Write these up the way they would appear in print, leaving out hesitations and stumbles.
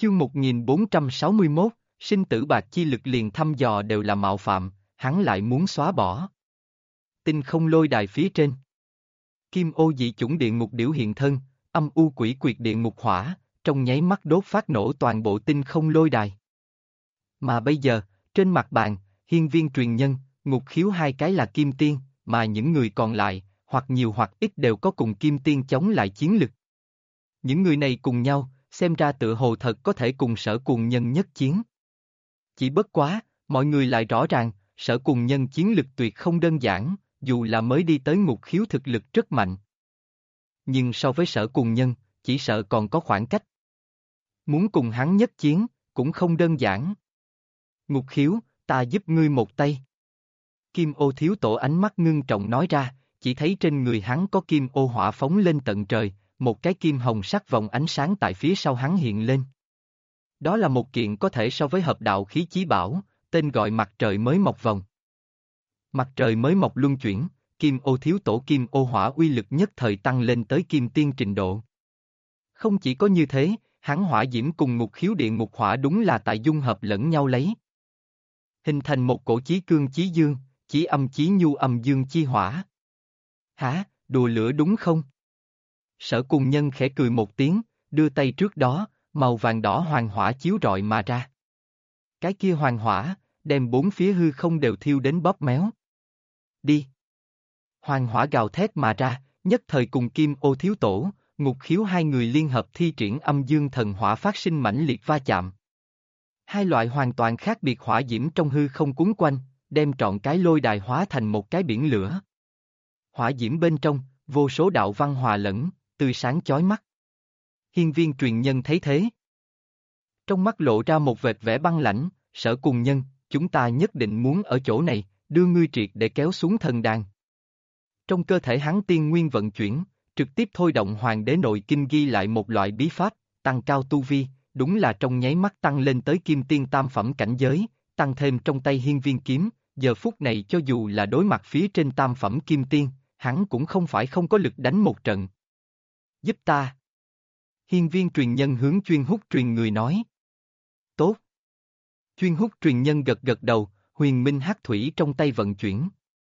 Chương 1461, sinh tử bạc chi lực liền thăm dò đều là mạo phạm, hắn lại muốn xóa bỏ. Tinh không lôi đài phía trên. Kim ô dị chủng địa ngục điểu hiện thân, âm u quỷ quyệt địa ngục hỏa, trong nháy mắt đốt phát nổ toàn bộ tinh không lôi đài. Mà bây giờ, trên mặt bàn, hiên viên truyền nhân, ngục khiếu hai cái là kim tiên, mà những người còn lại, hoặc nhiều hoặc ít đều có cùng kim tiên chống lại chiến lực. Những người này cùng nhau, xem ra tựa hồ thật có thể cùng Sở Cuồng Nhân nhất chiến. Chỉ bất quá, mọi người lại rõ ràng, Sở Cuồng Nhân chiến lực tuyệt không đơn giản, dù là mới đi tới ngục khiếu thực lực rất mạnh. Nhưng so với Sở Cuồng Nhân, chỉ sợ còn có khoảng cách. Muốn cùng hắn nhất chiến, cũng không đơn giản. Ngục khiếu, ta giúp ngươi một tay. Kim ô thiếu tổ ánh mắt ngưng trọng nói ra, chỉ thấy trên người hắn có kim ô hỏa phóng lên tận trời, một cái kim hồng sắc vòng ánh sáng tại phía sau hắn hiện lên. Đó là một kiện có thể so với hợp đạo khí chí bảo, tên gọi mặt trời mới mọc vòng. Mặt trời mới mọc luân chuyển, kim ô thiếu tổ kim ô hỏa uy lực nhất thời tăng lên tới kim tiên trình độ. Không chỉ có như thế, hắn hỏa diễm cùng ngục khiếu địa ngục hỏa đúng là tại dung hợp lẫn nhau lấy. Hình thành một cổ chí cương chí dương, chí âm chí nhu âm dương chi hỏa. Hả, đùa lửa đúng không? Sở Cuồng Nhân khẽ cười một tiếng, đưa tay trước đó, màu vàng đỏ hoàng hỏa chiếu rọi mà ra. Cái kia hoàng hỏa, đem bốn phía hư không đều thiêu đến bóp méo. Đi! Hoàng hỏa gào thét mà ra, nhất thời cùng kim ô thiếu tổ, ngục khiếu hai người liên hợp thi triển âm dương thần hỏa phát sinh mãnh liệt va chạm. Hai loại hoàn toàn khác biệt hỏa diễm trong hư không cuốn quanh, đem trọn cái lôi đài hóa thành một cái biển lửa. Hỏa diễm bên trong, vô số đạo văn hòa lẫn, tươi sáng chói mắt. Hiên viên truyền nhân thấy thế. Trong mắt lộ ra một vệt vẻ băng lãnh, Sở Cuồng Nhân, chúng ta nhất định muốn ở chỗ này, đưa ngươi triệt để kéo xuống thần đàn. Trong cơ thể hắn tiên nguyên vận chuyển, trực tiếp thôi động hoàng đế nội kinh ghi lại một loại bí pháp, tăng cao tu vi, đúng là trong nháy mắt tăng lên tới kim tiên tam phẩm cảnh giới, tăng thêm trong tay hiên viên kiếm, giờ phút này cho dù là đối mặt phía trên tam phẩm kim tiên, hắn cũng không phải không có lực đánh một trận. Giúp ta. Hiên viên truyền nhân hướng chuyên hút truyền người nói. Tốt. Chuyên hút truyền nhân gật gật đầu, huyền minh hắc thủy trong tay vận chuyển.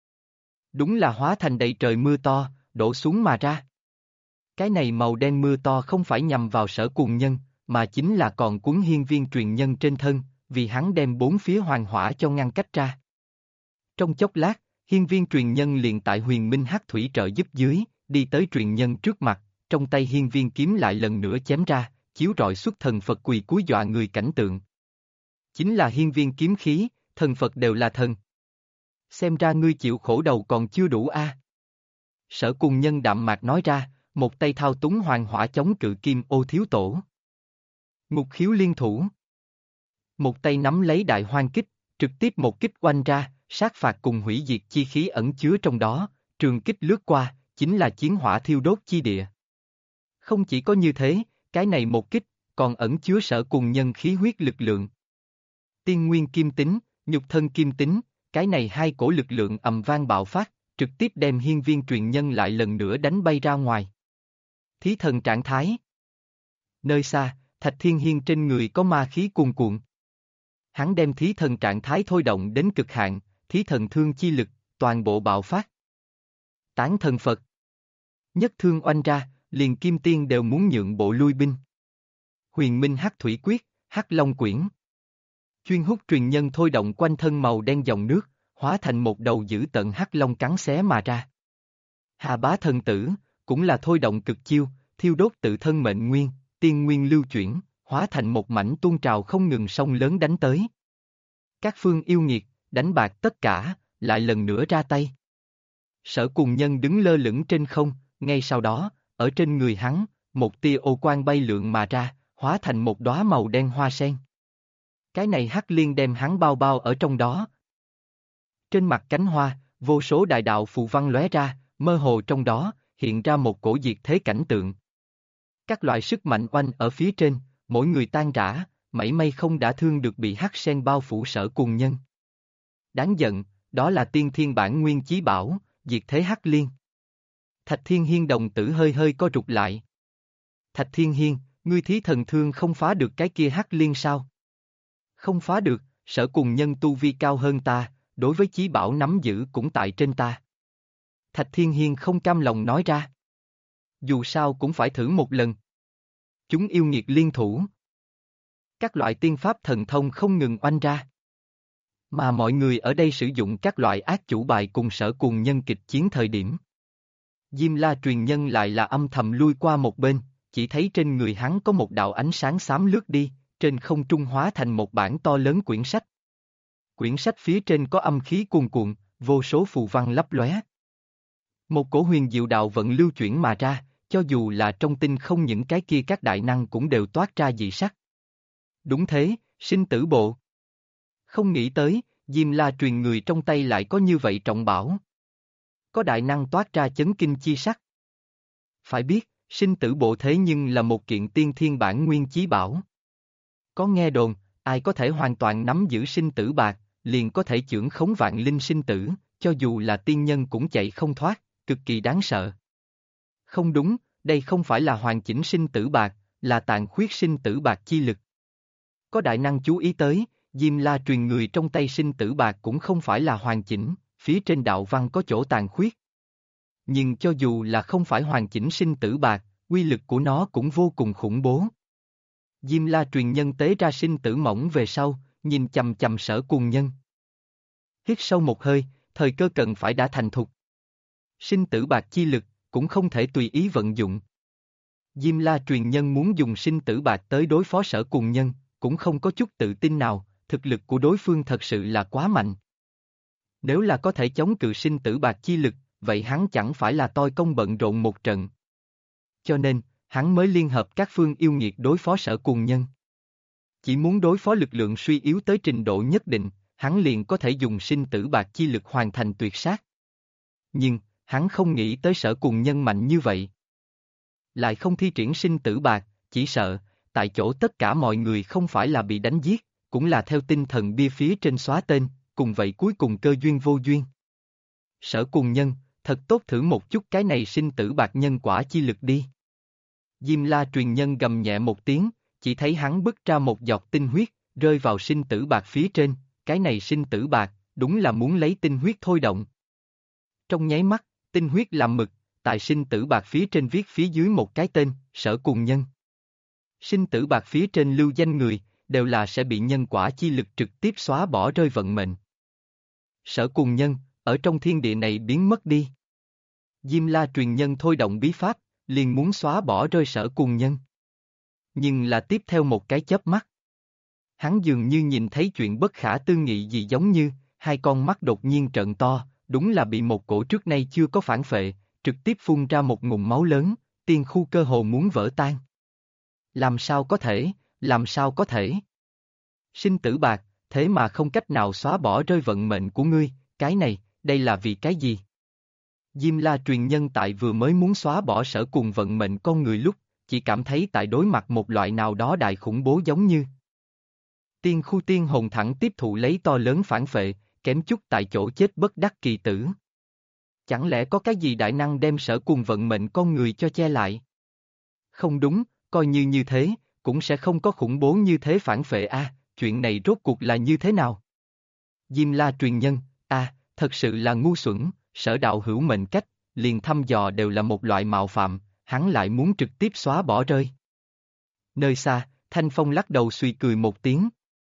Đúng là hóa thành đầy trời mưa to, đổ xuống mà ra. Cái này màu đen mưa to không phải nhằm vào Sở Cuồng Nhân, mà chính là còn cuốn hiên viên truyền nhân trên thân, vì hắn đem bốn phía hoàng hỏa cho ngăn cách ra. Trong chốc lát, hiên viên truyền nhân liền tại huyền minh hắc thủy trợ giúp dưới, đi tới truyền nhân trước mặt, trong tay hiên viên kiếm lại lần nữa chém ra, chiếu rọi xuất thần Phật quỳ cúi dọa người cảnh tượng. Chính là hiên viên kiếm khí, thần Phật đều là thần. Xem ra ngươi chịu khổ đầu còn chưa đủ a. Sở Cuồng Nhân đạm mạc nói ra, một tay thao túng hoàng hỏa chống cự kim ô thiếu tổ. Ngục khiếu liên thủ. Một tay nắm lấy đại hoang kích, trực tiếp một kích oanh ra, sát phạt cùng hủy diệt chi khí ẩn chứa trong đó, trường kích lướt qua, chính là chiến hỏa thiêu đốt chi địa. Không chỉ có như thế, cái này một kích, còn ẩn chứa Sở Cuồng Nhân khí huyết lực lượng. Tiên nguyên kim tính, nhục thân kim tính, cái này hai cổ lực lượng ầm vang bạo phát, trực tiếp đem hiên viên truyền nhân lại lần nữa đánh bay ra ngoài. Thí thần trạng thái. Nơi xa, Thạch Thiên Hiên trên người có ma khí cuồn cuộn. Hắn đem thí thần trạng thái thôi động đến cực hạn, thí thần thương chi lực, toàn bộ bạo phát. Tán thần Phật. Nhất thương oanh ra, liền kim tiên đều muốn nhượng bộ lui binh. Huyền minh hắc thủy quyết, hắc long quyển. Chuyên hút truyền nhân thôi động quanh thân màu đen dòng nước, hóa thành một đầu dữ tợn hắc long cắn xé mà ra. Hà bá thần tử, cũng là thôi động cực chiêu, thiêu đốt tự thân mệnh nguyên, tiên nguyên lưu chuyển, hóa thành một mảnh tuôn trào không ngừng sông lớn đánh tới. Các phương yêu nghiệt, đánh bạc tất cả, lại lần nữa ra tay. Sở Cuồng Nhân đứng lơ lửng trên không, ngay sau đó, ở trên người hắn, một tia ô quang bay lượn mà ra, hóa thành một đóa màu đen hoa sen. Cái này hắc liên đem hắn bao bao ở trong đó. Trên mặt cánh hoa, vô số đại đạo phù văn lóe ra, mơ hồ trong đó, hiện ra một cổ diệt thế cảnh tượng. Các loại sức mạnh oanh ở phía trên, mỗi người tan rã, mảy may không đã thương được bị hắc sen bao phủ Sở Cuồng Nhân. Đáng giận, đó là tiên thiên bản nguyên chí bảo, diệt thế hắc liên. Thạch Thiên Hiên đồng tử hơi hơi co rụt lại. Thạch Thiên Hiên, Ngươi thí thần thương không phá được cái kia hắc liên sao? Không phá được, Sở Cùng Nhân tu vi cao hơn ta, đối với chí bảo nắm giữ cũng tại trên ta. Thạch Thiên Hiên không cam lòng nói ra. Dù sao cũng phải thử một lần. Chúng yêu nghiệt liên thủ. Các loại tiên pháp thần thông không ngừng oanh ra. Mà mọi người ở đây sử dụng các loại ác chủ bài cùng Sở Cùng Nhân kịch chiến thời điểm. Diêm La truyền nhân lại là âm thầm lui qua một bên, chỉ thấy trên người hắn có một đạo ánh sáng xám lướt đi, trên không trung hóa thành một bản to lớn quyển sách. Quyển sách phía trên có âm khí cuồn cuộn, vô số phù văn lấp lóe. Một cổ huyền diệu đạo vận lưu chuyển mà ra, cho dù là trong tinh không những cái kia các đại năng cũng đều toát ra dị sắc. Đúng thế, sinh tử bộ. Không nghĩ tới, Diêm La truyền người trong tay lại có như vậy trọng bảo. Có đại năng toát ra chấn kinh chi sắc. Phải biết, sinh tử bộ thế nhưng là một kiện tiên thiên bản nguyên chí bảo. Có nghe đồn, ai có thể hoàn toàn nắm giữ sinh tử bạc, liền có thể chưởng khống vạn linh sinh tử, cho dù là tiên nhân cũng chạy không thoát, cực kỳ đáng sợ. Không đúng, đây không phải là hoàn chỉnh sinh tử bạc, là tàn khuyết sinh tử bạc chi lực. Có đại năng chú ý tới, Diêm La truyền người trong tay sinh tử bạc cũng không phải là hoàn chỉnh, phía trên đạo văn có chỗ tàn khuyết. Nhưng cho dù là không phải hoàn chỉnh sinh tử bạc, uy lực của nó cũng vô cùng khủng bố. Diêm La truyền nhân tế ra sinh tử mỏng về sau, nhìn chằm chằm Sở Cùng Nhân. Hít sâu một hơi, thời cơ cần phải đã thành thục. Sinh tử bạc chi lực, cũng không thể tùy ý vận dụng. Diêm La truyền nhân muốn dùng sinh tử bạc tới đối phó Sở Cùng Nhân, cũng không có chút tự tin nào, thực lực của đối phương thật sự là quá mạnh. Nếu là có thể chống cự sinh tử bạc chi lực, vậy hắn chẳng phải là toi công bận rộn một trận. Cho nên, hắn mới liên hợp các phương yêu nghiệt đối phó Sở Cùng Nhân. Chỉ muốn đối phó lực lượng suy yếu tới trình độ nhất định, hắn liền có thể dùng sinh tử bạc chi lực hoàn thành tuyệt sát. Nhưng, hắn không nghĩ tới Sở Cùng Nhân mạnh như vậy. Lại không thi triển sinh tử bạc, chỉ sợ, tại chỗ tất cả mọi người không phải là bị đánh giết, cũng là theo tinh thần bia phía trên xóa tên, cùng vậy cuối cùng cơ duyên vô duyên. Sở Cùng Nhân, thật tốt thử một chút cái này sinh tử bạc nhân quả chi lực đi. Diêm La truyền nhân gầm nhẹ một tiếng, chỉ thấy hắn bứt ra một giọt tinh huyết, rơi vào sinh tử bạc phía trên, cái này sinh tử bạc, đúng là muốn lấy tinh huyết thôi động. Trong nháy mắt, tinh huyết làm mực, tại sinh tử bạc phía trên viết phía dưới một cái tên, Sở Cùng Nhân. Sinh tử bạc phía trên lưu danh người, đều là sẽ bị nhân quả chi lực trực tiếp xóa bỏ rơi vận mệnh. Sở Cùng Nhân, ở trong thiên địa này biến mất đi. Diêm La truyền nhân thôi động bí pháp, liền muốn xóa bỏ rơi Sở Cùng Nhân. Nhưng là tiếp theo một cái chớp mắt. Hắn dường như nhìn thấy chuyện bất khả tư nghị gì giống như, hai con mắt đột nhiên trợn to, đúng là bị một cổ trước nay chưa có phản phệ, trực tiếp phun ra một ngụm máu lớn, tiên khu cơ hồ muốn vỡ tan. Làm sao có thể, làm sao có thể? Sinh tử bạc, thế mà không cách nào xóa bỏ rơi vận mệnh của ngươi, cái này, đây là vì cái gì? Diêm La truyền nhân tại vừa mới muốn xóa bỏ Sở Cùng vận mệnh con người lúc, chỉ cảm thấy tại đối mặt một loại nào đó đại khủng bố giống như. Tiên khu tiên hồn thẳng tiếp thụ lấy to lớn phản phệ, kém chút tại chỗ chết bất đắc kỳ tử. Chẳng lẽ có cái gì đại năng đem Sở Cùng vận mệnh con người cho che lại? Không đúng, coi như thế, cũng sẽ không có khủng bố như thế phản phệ chuyện này rốt cuộc là như thế nào? Diêm La truyền nhân, thật sự là ngu xuẩn, Sở đạo hữu mệnh cách, liền thăm dò đều là một loại mạo phạm, hắn lại muốn trực tiếp xóa bỏ rơi. Nơi xa, Thanh Phong lắc đầu suy cười một tiếng.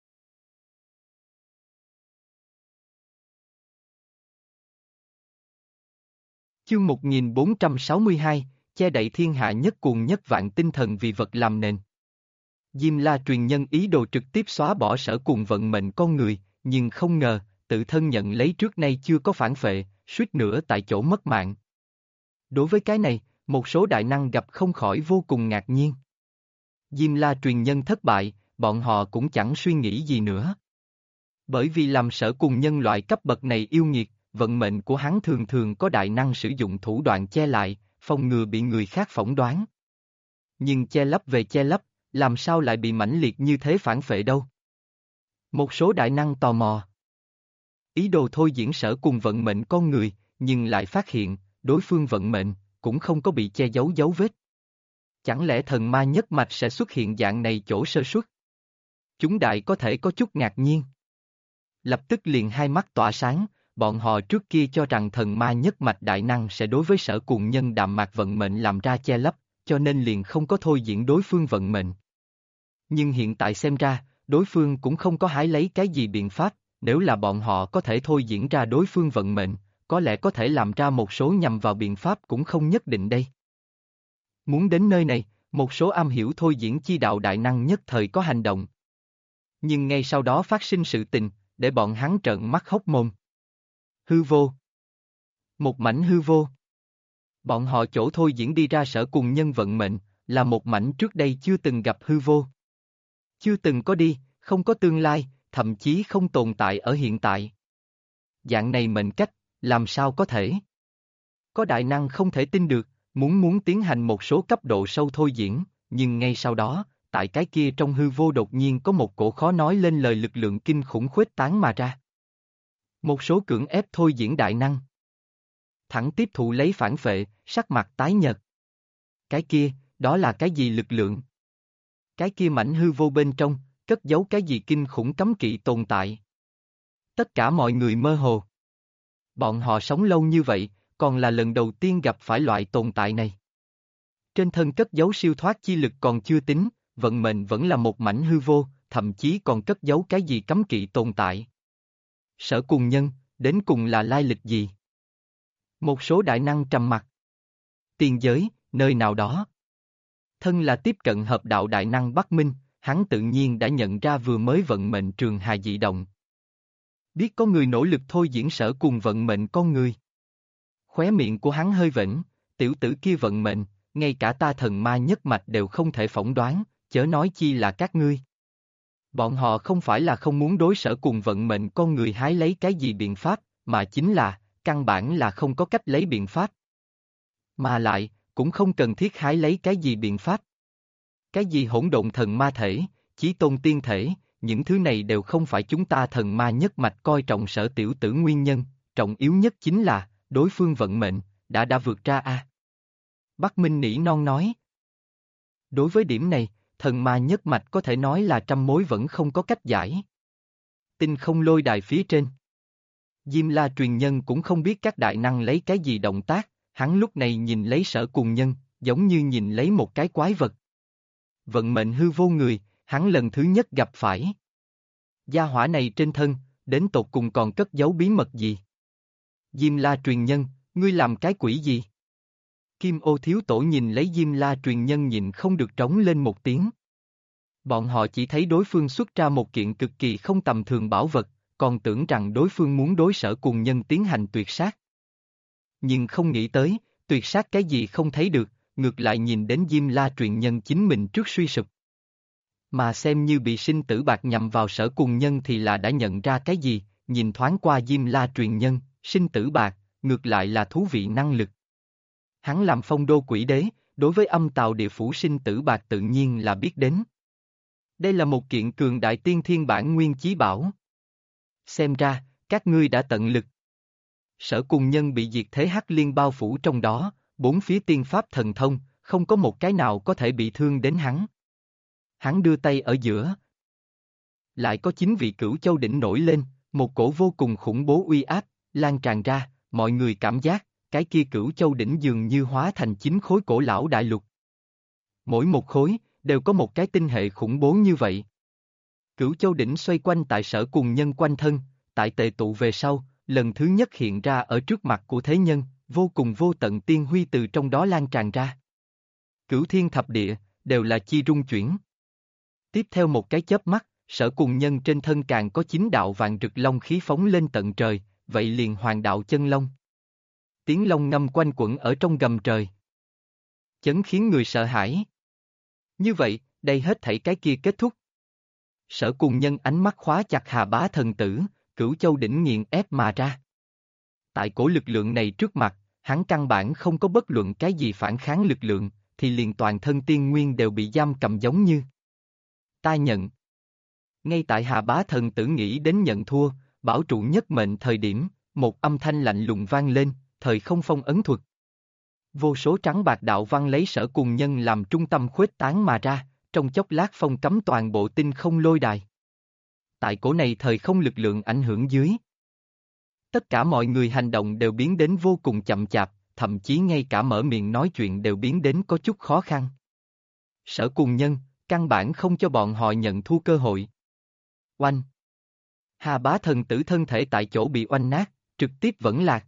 Chương 1462, che đậy thiên hạ nhất cuồng nhất vạn tinh thần vì vật làm nền. Diêm La truyền nhân ý đồ trực tiếp xóa bỏ Sở Cùng vận mệnh con người, nhưng không ngờ, tự thân nhận lấy trước nay chưa có phản phệ, suýt nữa tại chỗ mất mạng. Đối với cái này, một số đại năng gặp không khỏi vô cùng ngạc nhiên. Diêm La truyền nhân thất bại, bọn họ cũng chẳng suy nghĩ gì nữa. Bởi vì làm Sở Cùng nhân loại cấp bậc này yêu nghiệt, vận mệnh của hắn thường thường có đại năng sử dụng thủ đoạn che lại, phòng ngừa bị người khác phỏng đoán. Nhưng che lấp về che lấp, làm sao lại bị mãnh liệt như thế phản phệ đâu? Một số đại năng tò mò. Ý đồ thôi diễn Sở Cùng vận mệnh con người, nhưng lại phát hiện, đối phương vận mệnh, cũng không có bị che giấu dấu vết. Chẳng lẽ thần ma nhất mạch sẽ xuất hiện dạng này chỗ sơ suất? Chúng đại có thể có chút ngạc nhiên. Lập tức liền hai mắt tỏa sáng, bọn họ trước kia cho rằng thần ma nhất mạch đại năng sẽ đối với Sở Cùng Nhân đạm mạc vận mệnh làm ra che lấp, cho nên liền không có thôi diễn đối phương vận mệnh. Nhưng hiện tại xem ra, đối phương cũng không có hái lấy cái gì biện pháp, nếu là bọn họ có thể thôi diễn ra đối phương vận mệnh, có lẽ có thể làm ra một số nhằm vào biện pháp cũng không nhất định đây. Muốn đến nơi này, một số am hiểu thôi diễn chi đạo đại năng nhất thời có hành động. Nhưng ngay sau đó phát sinh sự tình, để bọn hắn trợn mắt hốc mồm. Hư vô. Một mảnh hư vô. Bọn họ chỗ thôi diễn đi ra Sở Cùng Nhân vận mệnh, là một mảnh trước đây chưa từng gặp hư vô. Chưa từng có đi, không có tương lai, thậm chí không tồn tại ở hiện tại. Dạng này mệnh cách, làm sao có thể? Có đại năng không thể tin được, muốn tiến hành một số cấp độ sâu thôi diễn, nhưng ngay sau đó, tại cái kia trong hư vô đột nhiên có một cổ khó nói lên lời lực lượng kinh khủng khuếch tán mà ra. Một số cưỡng ép thôi diễn đại năng. Thẳng tiếp thụ lấy phản vệ, sắc mặt tái nhợt. Cái kia, đó là cái gì lực lượng? Cái kia mảnh hư vô bên trong, cất giấu cái gì kinh khủng cấm kỵ tồn tại? Tất cả mọi người mơ hồ. Bọn họ sống lâu như vậy, còn là lần đầu tiên gặp phải loại tồn tại này. Trên thân cất giấu siêu thoát chi lực còn chưa tính, vận mệnh vẫn là một mảnh hư vô, thậm chí còn cất giấu cái gì cấm kỵ tồn tại. Sở Cùng Nhân, đến cùng là lai lịch gì? Một số đại năng trầm mặc. Tiên giới, nơi nào đó. Thân là tiếp cận hợp đạo đại năng Bắc Minh, hắn tự nhiên đã nhận ra vừa mới vận mệnh trường hà dị động. Biết có người nỗ lực thôi diễn Sở cùng vận mệnh con người. Khóe miệng của hắn hơi vểnh, tiểu tử kia vận mệnh, ngay cả ta thần ma nhất mạch đều không thể phỏng đoán, chớ nói chi là các ngươi. Bọn họ không phải là không muốn đối Sở cùng vận mệnh con người hái lấy cái gì biện pháp, mà chính là, căn bản là không có cách lấy biện pháp. Mà lại, cũng không cần thiết hái lấy cái gì biện pháp. Cái gì hỗn độn thần ma thể, chí tôn tiên thể, những thứ này đều không phải chúng ta thần ma nhất mạch coi trọng Sở tiểu tử nguyên nhân, trọng yếu nhất chính là, đối phương vận mệnh, đã vượt ra a. Bắc Minh nỉ non nói. Đối với điểm này, thần ma nhất mạch có thể nói là trăm mối vẫn không có cách giải. Tinh không lôi đài phía trên. Diêm La truyền nhân cũng không biết các đại năng lấy cái gì động tác, hắn lúc này nhìn lấy Sở Cùng Nhân, giống như nhìn lấy một cái quái vật. Vận mệnh hư vô người, hắn lần thứ nhất gặp phải. Gia hỏa này trên thân, đến tột cùng còn cất giấu bí mật gì? Diêm La truyền nhân, ngươi làm cái quỷ gì? Kim Ô thiếu tổ nhìn lấy Diêm La truyền nhân nhìn không được trống lên một tiếng. Bọn họ chỉ thấy đối phương xuất ra một kiện cực kỳ không tầm thường bảo vật, còn tưởng rằng đối phương muốn đối Sở Cùng Nhân tiến hành tuyệt sát. Nhưng không nghĩ tới, tuyệt sát cái gì không thấy được, ngược lại nhìn đến Diêm La truyền nhân chính mình trước suy sụp. Mà xem như bị sinh tử bạc nhằm vào Sở Cùng Nhân thì là đã nhận ra cái gì, nhìn thoáng qua Diêm La truyền nhân, sinh tử bạc, ngược lại là thú vị năng lực. Hắn làm phong đô quỷ đế, đối với âm tào địa phủ sinh tử bạc tự nhiên là biết đến. Đây là một kiện cường đại tiên thiên bản nguyên chí bảo. Xem ra, các ngươi đã tận lực. Sở Cùng Nhân bị diệt thế hắc liên bao phủ trong đó, bốn phía tiên pháp thần thông, không có một cái nào có thể bị thương đến hắn. Hắn đưa tay ở giữa. Lại có 9 vị cửu châu đỉnh nổi lên, một cổ vô cùng khủng bố uy áp, lan tràn ra, mọi người cảm giác, cái kia cửu châu đỉnh dường như hóa thành 9 khối cổ lão đại lục. Mỗi một khối, đều có một cái tinh hệ khủng bố như vậy. Cửu châu đỉnh xoay quanh tại Sở Cùng Nhân quanh thân, tại tề tụ về sau, lần thứ nhất hiện ra ở trước mặt của thế nhân, vô cùng vô tận tiên huy từ trong đó lan tràn ra. Cửu thiên thập địa, đều là chi rung chuyển. Tiếp theo một cái chớp mắt, Sở Cùng Nhân trên thân càng có 9 đạo vạn rực long khí phóng lên tận trời, vậy liền hoàng đạo chân long. Tiếng long ngâm quanh quẩn ở trong gầm trời. Chấn khiến người sợ hãi. Như vậy, đây hết thảy cái kia kết thúc. Sở Cùng Nhân ánh mắt khóa chặt Hà Bá thần tử, Cửu Châu đỉnh nghiền ép mà ra. Tại cổ lực lượng này trước mặt, hắn căn bản không có bất luận cái gì phản kháng lực lượng, thì liền toàn thân tiên nguyên đều bị giam cầm giống như. Ta nhận. Ngay tại Hà Bá thần tử nghĩ đến nhận thua, bảo trụ nhất mệnh thời điểm, một âm thanh lạnh lùng vang lên, thời không phong ấn thuật. Vô số trắng bạc đạo văn lấy Sở Cùng Nhân làm trung tâm khuếch tán mà ra, trong chốc lát phong cấm toàn bộ tinh không lôi đài. Tại cổ này thời không lực lượng ảnh hưởng dưới. Tất cả mọi người hành động đều biến đến vô cùng chậm chạp, thậm chí ngay cả mở miệng nói chuyện đều biến đến có chút khó khăn. Sở Cùng Nhân, căn bản không cho bọn họ nhận thua cơ hội. Oanh! Hà Bá Thần Tử thân thể tại chỗ bị oanh nát, trực tiếp vẫn lạc.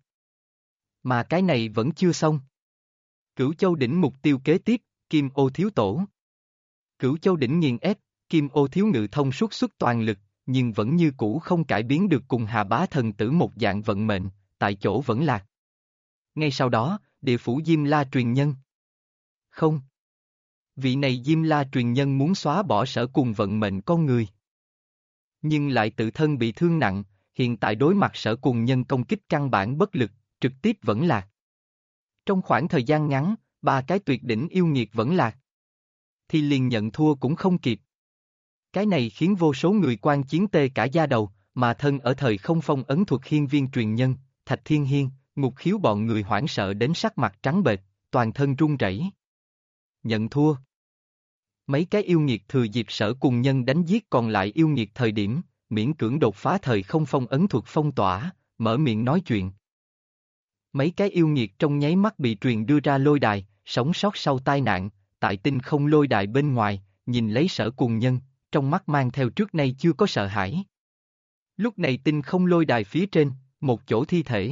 Mà cái này vẫn chưa xong. Cửu Châu Đỉnh mục tiêu kế tiếp, Kim Ô Thiếu Tổ. Cửu Châu Đỉnh nghiền ép, Kim Ô Thiếu Ngự thông xuất toàn lực, nhưng vẫn như cũ không cải biến được cùng Hà Bá Thần Tử một dạng vận mệnh, tại chỗ vẫn lạc. Ngay sau đó, địa phủ Diêm La truyền nhân. Không. Vị này Diêm La truyền nhân muốn xóa bỏ Sở Cùng vận mệnh con người. Nhưng lại tự thân bị thương nặng, hiện tại đối mặt Sở Cùng Nhân công kích căn bản bất lực, trực tiếp vẫn lạc. Trong khoảng thời gian ngắn, 3 cái tuyệt đỉnh yêu nghiệt vẫn lạc. Thì liền nhận thua cũng không kịp. Cái này khiến vô số người quan chiến tê cả da đầu, mà thân ở thời không phong ấn thuật hiên viên truyền nhân, Thạch Thiên Hiên, Ngục Khiếu bọn người hoảng sợ đến sắc mặt trắng bệch, toàn thân run rẩy. Nhận thua. Mấy cái yêu nghiệt thừa dịp Sở Cùng Nhân đánh giết còn lại yêu nghiệt thời điểm, miễn cưỡng đột phá thời không phong ấn thuật phong tỏa, mở miệng nói chuyện. Mấy cái yêu nghiệt trong nháy mắt bị truyền đưa ra lôi đài, sống sót sau tai nạn, tại tinh không lôi đài bên ngoài, nhìn lấy Sở Cùng Nhân, trong mắt mang theo trước nay chưa có sợ hãi. Lúc này tinh không lôi đài phía trên, một chỗ thi thể.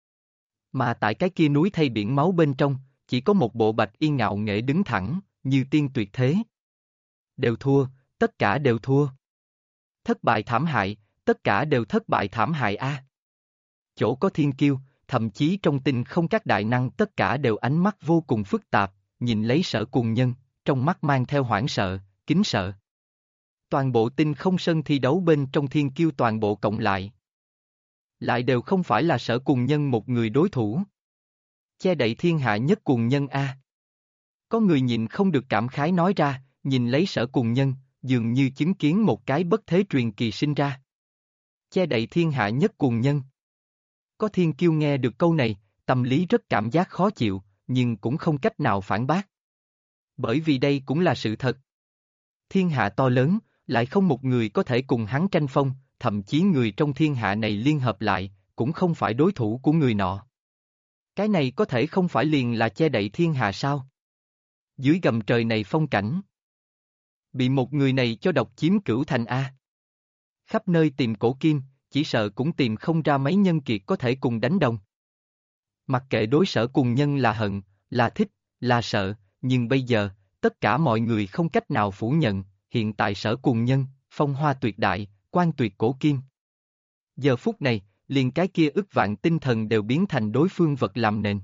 Mà tại cái kia núi thay biển máu bên trong, chỉ có một bộ bạch y ngạo nghễ đứng thẳng, như tiên tuyệt thế. Đều thua, tất cả đều thua. Thất bại thảm hại, tất cả đều thất bại thảm hại a. Chỗ có thiên kiêu, thậm chí trong tinh không các đại năng tất cả đều ánh mắt vô cùng phức tạp, nhìn lấy Sở Cùng Nhân, trong mắt mang theo hoảng sợ, kính sợ. Toàn bộ tinh không sân thi đấu bên trong thiên kiêu toàn bộ cộng lại đều không phải là Sở Cùng Nhân một người đối thủ. Che đậy thiên hạ nhất Cùng Nhân a. Có người nhìn không được cảm khái nói ra, nhìn lấy Sở Cùng Nhân, dường như chứng kiến một cái bất thế truyền kỳ sinh ra. Che đậy thiên hạ nhất Cùng Nhân. Có thiên kiêu nghe được câu này, tâm lý rất cảm giác khó chịu, nhưng cũng không cách nào phản bác. Bởi vì đây cũng là sự thật. Thiên hạ to lớn, lại không một người có thể cùng hắn tranh phong, thậm chí người trong thiên hạ này liên hợp lại, cũng không phải đối thủ của người nọ. Cái này có thể không phải liền là che đậy thiên hạ sao? Dưới gầm trời này phong cảnh. Bị một người này cho độc chiếm cửu thành A. Khắp nơi tìm cổ kim, chỉ sợ cũng tìm không ra mấy nhân kiệt có thể cùng đánh đồng. Mặc kệ đối Sở Cùng Nhân là hận, là thích, là sợ, nhưng bây giờ, tất cả mọi người không cách nào phủ nhận, hiện tại Sở Cùng Nhân, phong hoa tuyệt đại, quan tuyệt cổ kim. Giờ phút này, liền cái kia ức vạn tinh thần đều biến thành đối phương vật làm nền.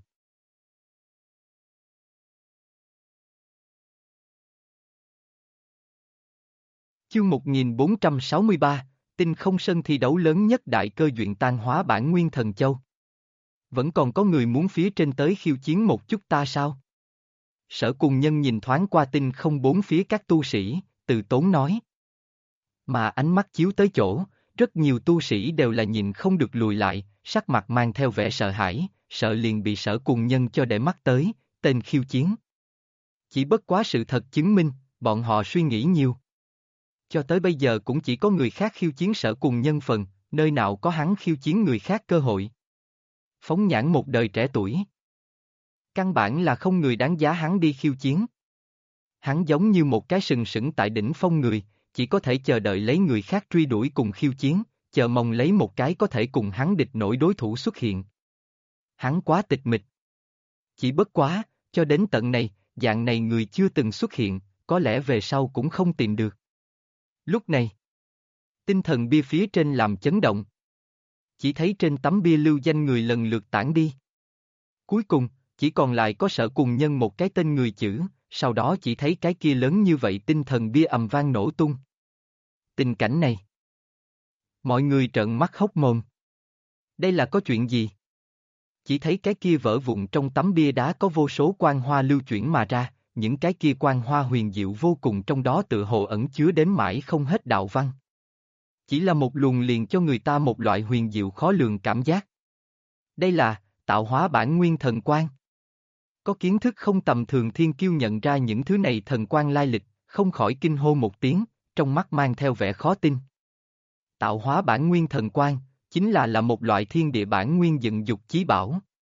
Chương 1463, tinh không sân thi đấu lớn nhất đại cơ duyện tan hóa bản nguyên thần châu. Vẫn còn có người muốn phía trên tới khiêu chiến một chút ta sao? Sở Cùng Nhân nhìn thoáng qua tinh không bốn phía các tu sĩ, từ tốn nói. Mà ánh mắt chiếu tới chỗ, rất nhiều tu sĩ đều là nhìn không được lùi lại, sắc mặt mang theo vẻ sợ hãi, sợ liền bị Sở Cùng Nhân cho để mắt tới, tên khiêu chiến. Chỉ bất quá sự thật chứng minh, bọn họ suy nghĩ nhiều. Cho tới bây giờ cũng chỉ có người khác khiêu chiến Sở Cùng Nhân phần, nơi nào có hắn khiêu chiến người khác cơ hội. Phóng nhãn một đời trẻ tuổi. Căn bản là không người đáng giá hắn đi khiêu chiến. Hắn giống như một cái sừng sững tại đỉnh phong người, chỉ có thể chờ đợi lấy người khác truy đuổi cùng khiêu chiến, chờ mong lấy một cái có thể cùng hắn địch nổi đối thủ xuất hiện. Hắn quá tịch mịch. Chỉ bất quá, cho đến tận này, dạng này người chưa từng xuất hiện, có lẽ về sau cũng không tìm được. Lúc này, tinh thần bia phía trên làm chấn động. Chỉ thấy trên tấm bia lưu danh người lần lượt tản đi. Cuối cùng, chỉ còn lại có Sở Cùng Nhân một cái tên người chữ, sau đó chỉ thấy cái kia lớn như vậy tinh thần bia ầm vang nổ tung. Tình cảnh này, mọi người trợn mắt hốc mồm. Đây là có chuyện gì? Chỉ thấy cái kia vỡ vụn trong tấm bia đá có vô số quang hoa lưu chuyển mà ra, những cái kia quang hoa huyền diệu vô cùng trong đó tự hồ ẩn chứa đến mãi không hết đạo văn. Chỉ là một luồng liền cho người ta một loại huyền diệu khó lường cảm giác. Đây là tạo hóa bản nguyên thần quang. Có kiến thức không tầm thường thiên kiêu nhận ra những thứ này thần quan lai lịch, không khỏi kinh hô một tiếng, trong mắt mang theo vẻ khó tin. Tạo hóa bản nguyên thần quan, chính là một loại thiên địa bản nguyên dựng dục chí bảo.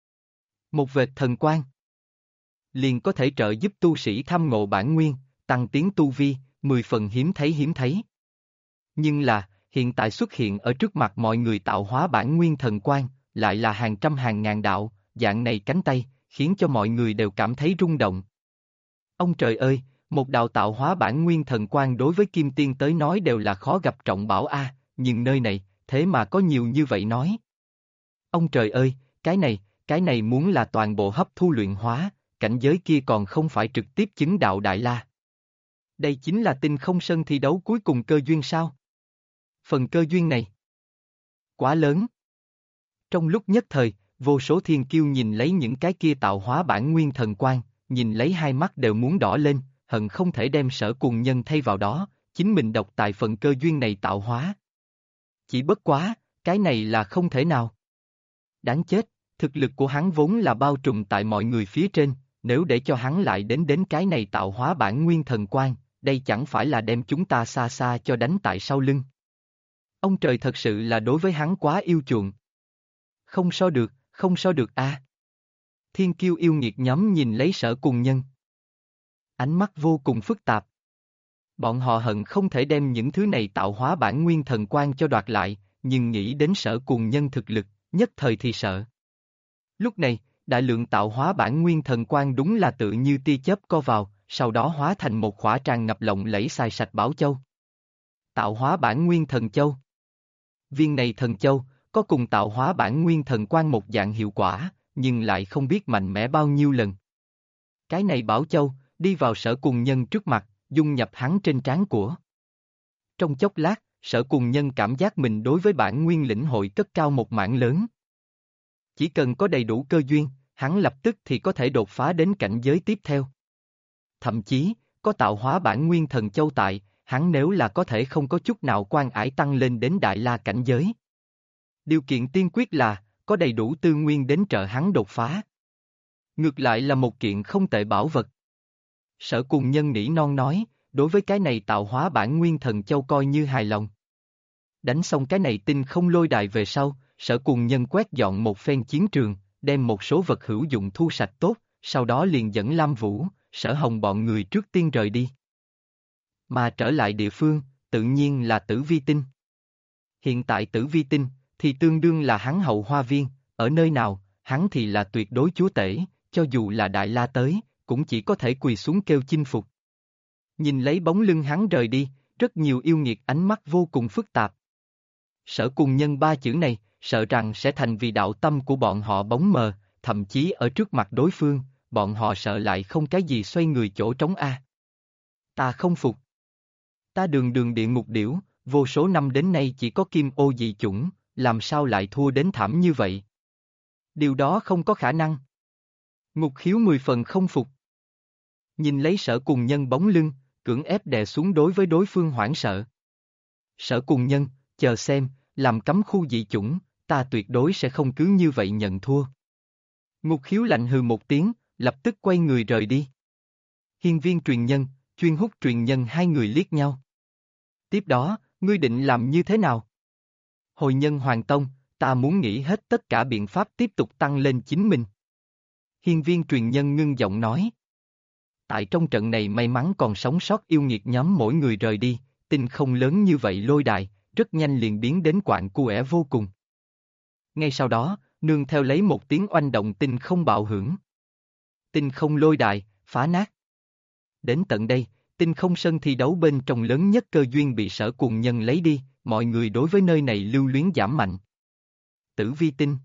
Một vệt thần quan liền có thể trợ giúp tu sĩ thăm ngộ bản nguyên, tăng tiến tu vi, 10 phần hiếm thấy hiếm thấy. Nhưng là, hiện tại xuất hiện ở trước mặt mọi người tạo hóa bản nguyên thần quan, lại là hàng trăm hàng ngàn đạo, dạng này cánh tay, khiến cho mọi người đều cảm thấy rung động. Ông trời ơi, một đạo tạo hóa bản nguyên thần quan đối với Kim Tiên tới nói đều là khó gặp trọng bảo a, nhưng nơi này, thế mà có nhiều như vậy nói. Ông trời ơi, cái này muốn là toàn bộ hấp thu luyện hóa, cảnh giới kia còn không phải trực tiếp chứng đạo Đại La. Đây chính là Tinh Không Sơn thi đấu cuối cùng cơ duyên sao? Phần cơ duyên này quá lớn. Trong lúc nhất thời, vô số thiên kiêu nhìn lấy những cái kia tạo hóa bản nguyên thần quan, nhìn lấy hai mắt đều muốn đỏ lên, hận không thể đem Sở Cùng Nhân thay vào đó, chính mình độc tài phần cơ duyên này tạo hóa. Chỉ bất quá, cái này là không thể nào. Đáng chết, thực lực của hắn vốn là bao trùm tại mọi người phía trên, nếu để cho hắn lại đến cái này tạo hóa bản nguyên thần quan, đây chẳng phải là đem chúng ta xa xa cho đánh tại sau lưng. Ông trời thật sự là đối với hắn quá yêu chuộng. Không so được, không so được a. Thiên kiêu yêu nghiệt nhóm nhìn lấy Sở Cùng Nhân. Ánh mắt vô cùng phức tạp. Bọn họ hận không thể đem những thứ này tạo hóa bản nguyên thần quan cho đoạt lại, nhưng nghĩ đến Sở Cùng Nhân thực lực, nhất thời thì sợ. Lúc này, đại lượng tạo hóa bản nguyên thần quan đúng là tự như tia chớp co vào, sau đó hóa thành một khỏa tràn ngập lộng lẫy xài sạch bảo châu. Tạo hóa bản nguyên thần châu. Viên này thần châu, có cùng tạo hóa bản nguyên thần quan một dạng hiệu quả, nhưng lại không biết mạnh mẽ bao nhiêu lần. Cái này bảo châu, đi vào Sở Cùng Nhân trước mặt, dung nhập hắn trên trán của. Trong chốc lát, Sở Cùng Nhân cảm giác mình đối với bản nguyên lĩnh hội cất cao một mảng lớn. Chỉ cần có đầy đủ cơ duyên, hắn lập tức thì có thể đột phá đến cảnh giới tiếp theo. Thậm chí, có tạo hóa bản nguyên thần châu tại, hắn nếu là có thể không có chút nào quan ải tăng lên đến Đại La cảnh giới. Điều kiện tiên quyết là, có đầy đủ tư nguyên đến trợ hắn đột phá. Ngược lại là một kiện không tệ bảo vật. Sở Cùng Nhân nỉ non nói, đối với cái này tạo hóa bản nguyên thần châu coi như hài lòng. Đánh xong cái này Tinh Không Lôi Đài về sau, Sở Cùng Nhân quét dọn một phen chiến trường, đem một số vật hữu dụng thu sạch tốt, sau đó liền dẫn Lam Vũ, Sở Hồng bọn người trước tiên rời đi. Mà trở lại địa phương, tự nhiên là Tử Vi Tinh. Hiện tại Tử Vi Tinh, thì tương đương là hắn hậu hoa viên, ở nơi nào, hắn thì là tuyệt đối chúa tể, cho dù là Đại La tới, cũng chỉ có thể quỳ xuống kêu chinh phục. Nhìn lấy bóng lưng hắn rời đi, rất nhiều yêu nghiệt ánh mắt vô cùng phức tạp. Sở Cùng Nhân ba chữ này, sợ rằng sẽ thành vì đạo tâm của bọn họ bóng mờ, thậm chí ở trước mặt đối phương, bọn họ sợ lại không cái gì xoay người chỗ trống a. Ta không phục. Ta đường đường địa ngục điểu, vô số năm đến nay chỉ có kim ô dị chủng, làm sao lại thua đến thảm như vậy? Điều đó không có khả năng. Ngục Khiếu 10 phần không phục. Nhìn lấy Sở Cùng Nhân bóng lưng, cưỡng ép đè xuống đối với đối phương hoảng sợ. Sở Cùng Nhân, chờ xem, làm cấm khu dị chủng, ta tuyệt đối sẽ không cứ như vậy nhận thua. Ngục Khiếu lạnh hừ một tiếng, lập tức quay người rời đi. Hiên Viên Truyền Nhân, Chuyên Húc Truyền Nhân hai người liếc nhau. Tiếp đó, ngươi định làm như thế nào? Hồi Nhân Hoàng Tông, ta muốn nghĩ hết tất cả biện pháp tiếp tục tăng lên chính mình. Hiên Viên Truyền Nhân ngưng giọng nói. Tại trong trận này may mắn còn sống sót yêu nghiệt nhóm mỗi người rời đi, Tinh Không lớn như vậy lôi đài, rất nhanh liền biến đến quạng cu vô cùng. Ngay sau đó, nương theo lấy một tiếng oanh động Tinh Không bạo hưởng. Tinh Không lôi đài, phá nát. Đến tận đây, Tinh Không sân thi đấu bên trong lớn nhất cơ duyên bị Sở Cùng Nhân lấy đi, mọi người đối với nơi này lưu luyến giảm mạnh. Tử Vi Tinh.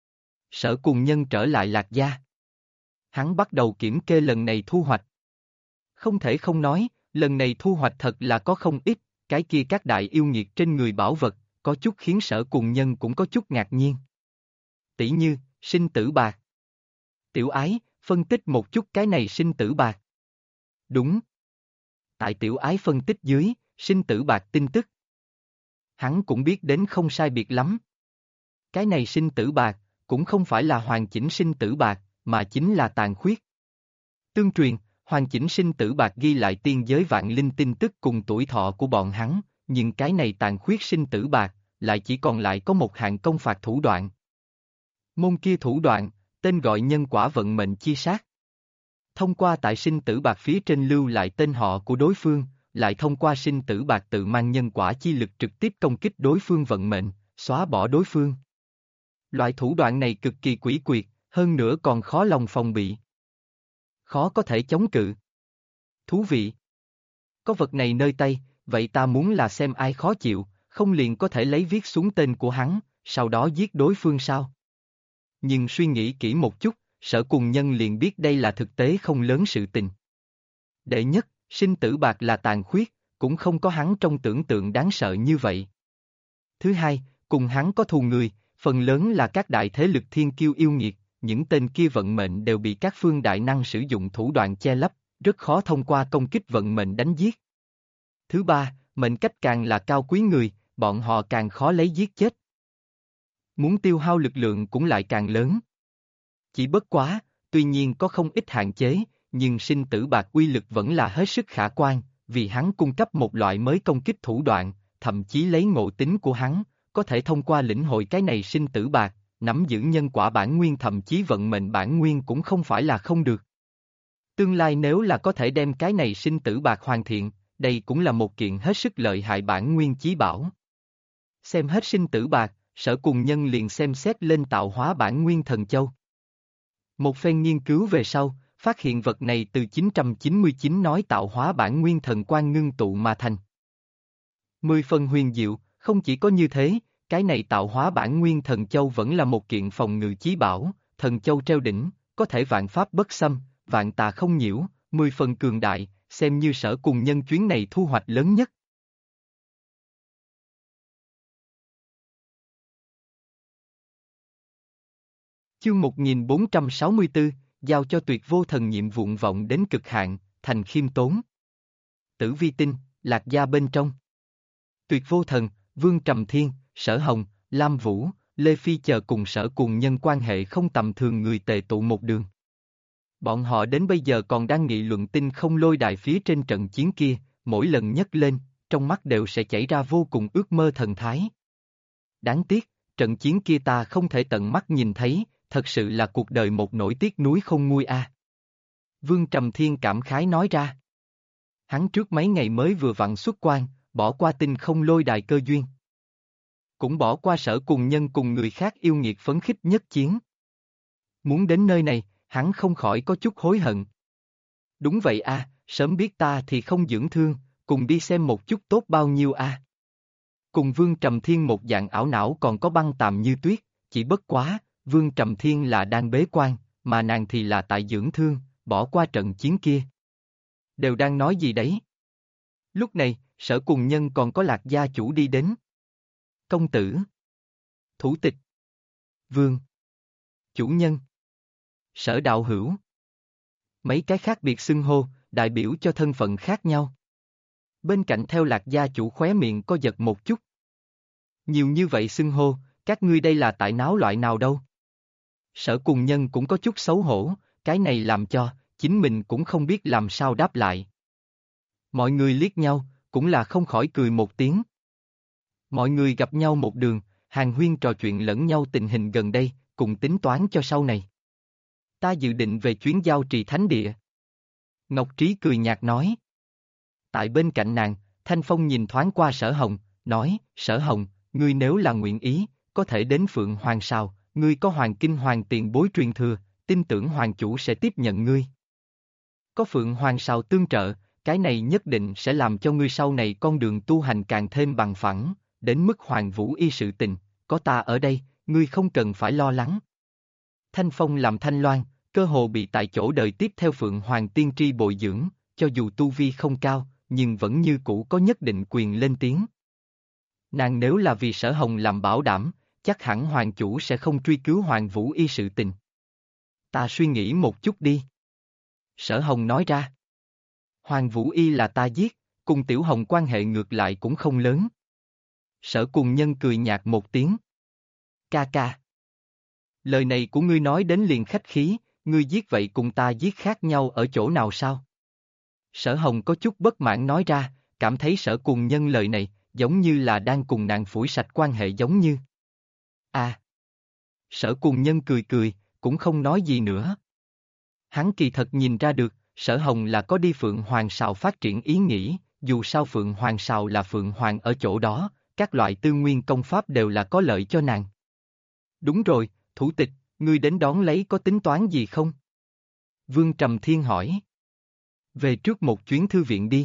Sở Cùng Nhân trở lại Lạc Gia. Hắn bắt đầu kiểm kê lần này thu hoạch. Không thể không nói, lần này thu hoạch thật là có không ít, cái kia các đại yêu nghiệt trên người bảo vật, có chút khiến Sở Cùng Nhân cũng có chút ngạc nhiên. Tỷ như, sinh tử bạc. Tiểu Ái, phân tích một chút cái này sinh tử bạc. Đúng. Tại Tiểu Ái phân tích dưới, sinh tử bạc tin tức. Hắn cũng biết đến không sai biệt lắm. Cái này sinh tử bạc, cũng không phải là hoàn chỉnh sinh tử bạc, mà chính là tàn khuyết, Tương truyền, hoàn chỉnh sinh tử bạc ghi lại tiên giới vạn linh tin tức cùng tuổi thọ của bọn hắn, nhưng cái này tàn khuyết sinh tử bạc, lại chỉ còn lại có một hạng công phạt thủ đoạn. Môn kia thủ đoạn, tên gọi nhân quả vận mệnh chi sát. Thông qua tại sinh tử bạc phía trên lưu lại tên họ của đối phương, lại thông qua sinh tử bạc tự mang nhân quả chi lực trực tiếp công kích đối phương vận mệnh, xóa bỏ đối phương. Loại thủ đoạn này cực kỳ quỷ quyệt, hơn nữa còn khó lòng phòng bị. Khó có thể chống cự. Thú vị. Có vật này nơi tay, vậy ta muốn là xem ai khó chịu, không liền có thể lấy viết xuống tên của hắn, sau đó giết đối phương sao? Nhưng suy nghĩ kỹ một chút, Sở Cùng Nhân liền biết đây là thực tế không lớn sự tình. Đệ nhất, sinh tử bạc là tàn khuyết, cũng không có hắn trong tưởng tượng đáng sợ như vậy. Thứ hai, cùng hắn có thù người, phần lớn là các đại thế lực thiên kiêu yêu nghiệt, những tên kia vận mệnh đều bị các phương đại năng sử dụng thủ đoạn che lấp, rất khó thông qua công kích vận mệnh đánh giết. Thứ ba, mệnh cách càng là cao quý người, bọn họ càng khó lấy giết chết. Muốn tiêu hao lực lượng cũng lại càng lớn. Chỉ bất quá, tuy nhiên có không ít hạn chế, nhưng sinh tử bạc uy lực vẫn là hết sức khả quan, vì hắn cung cấp một loại mới công kích thủ đoạn, thậm chí lấy ngộ tính của hắn, có thể thông qua lĩnh hội cái này sinh tử bạc, nắm giữ nhân quả bản nguyên thậm chí vận mệnh bản nguyên cũng không phải là không được. Tương lai nếu là có thể đem cái này sinh tử bạc hoàn thiện, đây cũng là một kiện hết sức lợi hại bản nguyên chí bảo. Xem hết sinh tử bạc, Sở Cùng Nhân liền xem xét lên tạo hóa bản nguyên thần châu. Một phen nghiên cứu về sau, phát hiện vật này từ 999 nói tạo hóa bản nguyên thần quan ngưng tụ mà thành. 10 phần huyền diệu, không chỉ có như thế, cái này tạo hóa bản nguyên thần châu vẫn là một kiện phòng ngự chí bảo, thần châu treo đỉnh, có thể vạn pháp bất xâm, vạn tà không nhiễu, 10 phần cường đại, xem như Sở Cùng Nhân chuyến này thu hoạch lớn nhất. Chương 1464, giao cho Tuyệt Vô Thần nhiệm vụn vọng đến cực hạn, thành khiêm tốn. Tử Vi Tinh, Lạc Gia bên trong. Tuyệt Vô Thần, Vương Trầm Thiên, Sở Hồng, Lam Vũ, Lê Phi chờ cùng Sở Cùng Nhân quan hệ không tầm thường người tề tụ một đường. Bọn họ đến bây giờ còn đang nghị luận Tinh Không Lôi Đài phía trên trận chiến kia, mỗi lần nhấc lên, trong mắt đều sẽ chảy ra vô cùng ước mơ thần thái. Đáng tiếc, trận chiến kia ta không thể tận mắt nhìn thấy, thật sự là cuộc đời một nỗi tiếc nuối không nguôi a. Vương Trầm Thiên cảm khái nói ra. Hắn trước mấy ngày mới vừa vặn xuất quan, bỏ qua Tinh Không Lôi Đài cơ duyên. Cũng bỏ qua Sở Cùng Nhân cùng người khác yêu nghiệt phấn khích nhất chiến. Muốn đến nơi này, hắn không khỏi có chút hối hận. Đúng vậy a, sớm biết ta thì không dưỡng thương, cùng đi xem một chút tốt bao nhiêu a. Cùng Vương Trầm Thiên một dạng ảo não còn có băng tàm như tuyết, chỉ bất quá, Vương Trầm Thiên là đang bế quan, mà nàng thì là tại dưỡng thương, bỏ qua trận chiến kia. Đều đang nói gì đấy? Lúc này, Sở Cùng Nhân còn có Lạc gia chủ đi đến. Công tử, thủ tịch, vương, chủ nhân, Sở đạo hữu. Mấy cái khác biệt xưng hô, đại biểu cho thân phận khác nhau. Bên cạnh theo Lạc gia chủ khóe miệng có giật một chút. Nhiều như vậy xưng hô, các ngươi đây là tại náo loại nào đâu? Sở Cùng Nhân cũng có chút xấu hổ, cái này làm cho, chính mình cũng không biết làm sao đáp lại. Mọi người liếc nhau, cũng là không khỏi cười một tiếng. Mọi người gặp nhau một đường, hàn huyên trò chuyện lẫn nhau tình hình gần đây, cùng tính toán cho sau này. Ta dự định về chuyến giao trì thánh địa. Ngọc Trí cười nhạt nói. Tại bên cạnh nàng, Thanh Phong nhìn thoáng qua Sở Hồng, nói, Sở Hồng, ngươi nếu là nguyện ý, có thể đến Phượng Hoàng Sào, ngươi có Hoàng Kinh Hoàng tiền bối truyền thừa, tin tưởng Hoàng chủ sẽ tiếp nhận ngươi. Có Phượng Hoàng Sào tương trợ, cái này nhất định sẽ làm cho ngươi sau này con đường tu hành càng thêm bằng phẳng, đến mức Hoàng Vũ y sự tình, có ta ở đây, ngươi không cần phải lo lắng. Thanh Phong làm Thanh Loan, cơ hồ bị tại chỗ đời tiếp theo Phượng Hoàng tiên tri bồi dưỡng, cho dù tu vi không cao, nhưng vẫn như cũ có nhất định quyền lên tiếng. Nàng nếu là vì Sở Hồng làm bảo đảm, chắc hẳn Hoàng chủ sẽ không truy cứu Hoàng Vũ y sự tình. Ta suy nghĩ một chút đi. Sở Hồng nói ra. Hoàng Vũ y là ta giết, cùng Tiểu Hồng quan hệ ngược lại cũng không lớn. Sở Cùng Nhân cười nhạt một tiếng. Ca ca. Lời này của ngươi nói đến liền khách khí, ngươi giết vậy cùng ta giết khác nhau ở chỗ nào sao? Sở Hồng có chút bất mãn nói ra, cảm thấy Sở Cùng Nhân lời này, giống như là đang cùng nàng phủi sạch quan hệ giống như. À! Sở Cùng Nhân cười cười, cũng không nói gì nữa. Hắn kỳ thật nhìn ra được, Sở Hồng là có đi Phượng Hoàng Sào phát triển ý nghĩ, dù sao Phượng Hoàng Sào là Phượng Hoàng ở chỗ đó, các loại tư nguyên công pháp đều là có lợi cho nàng. Đúng rồi, thủ tịch, ngươi đến đón lấy có tính toán gì không? Vương Trầm Thiên hỏi. Về trước một chuyến thư viện đi.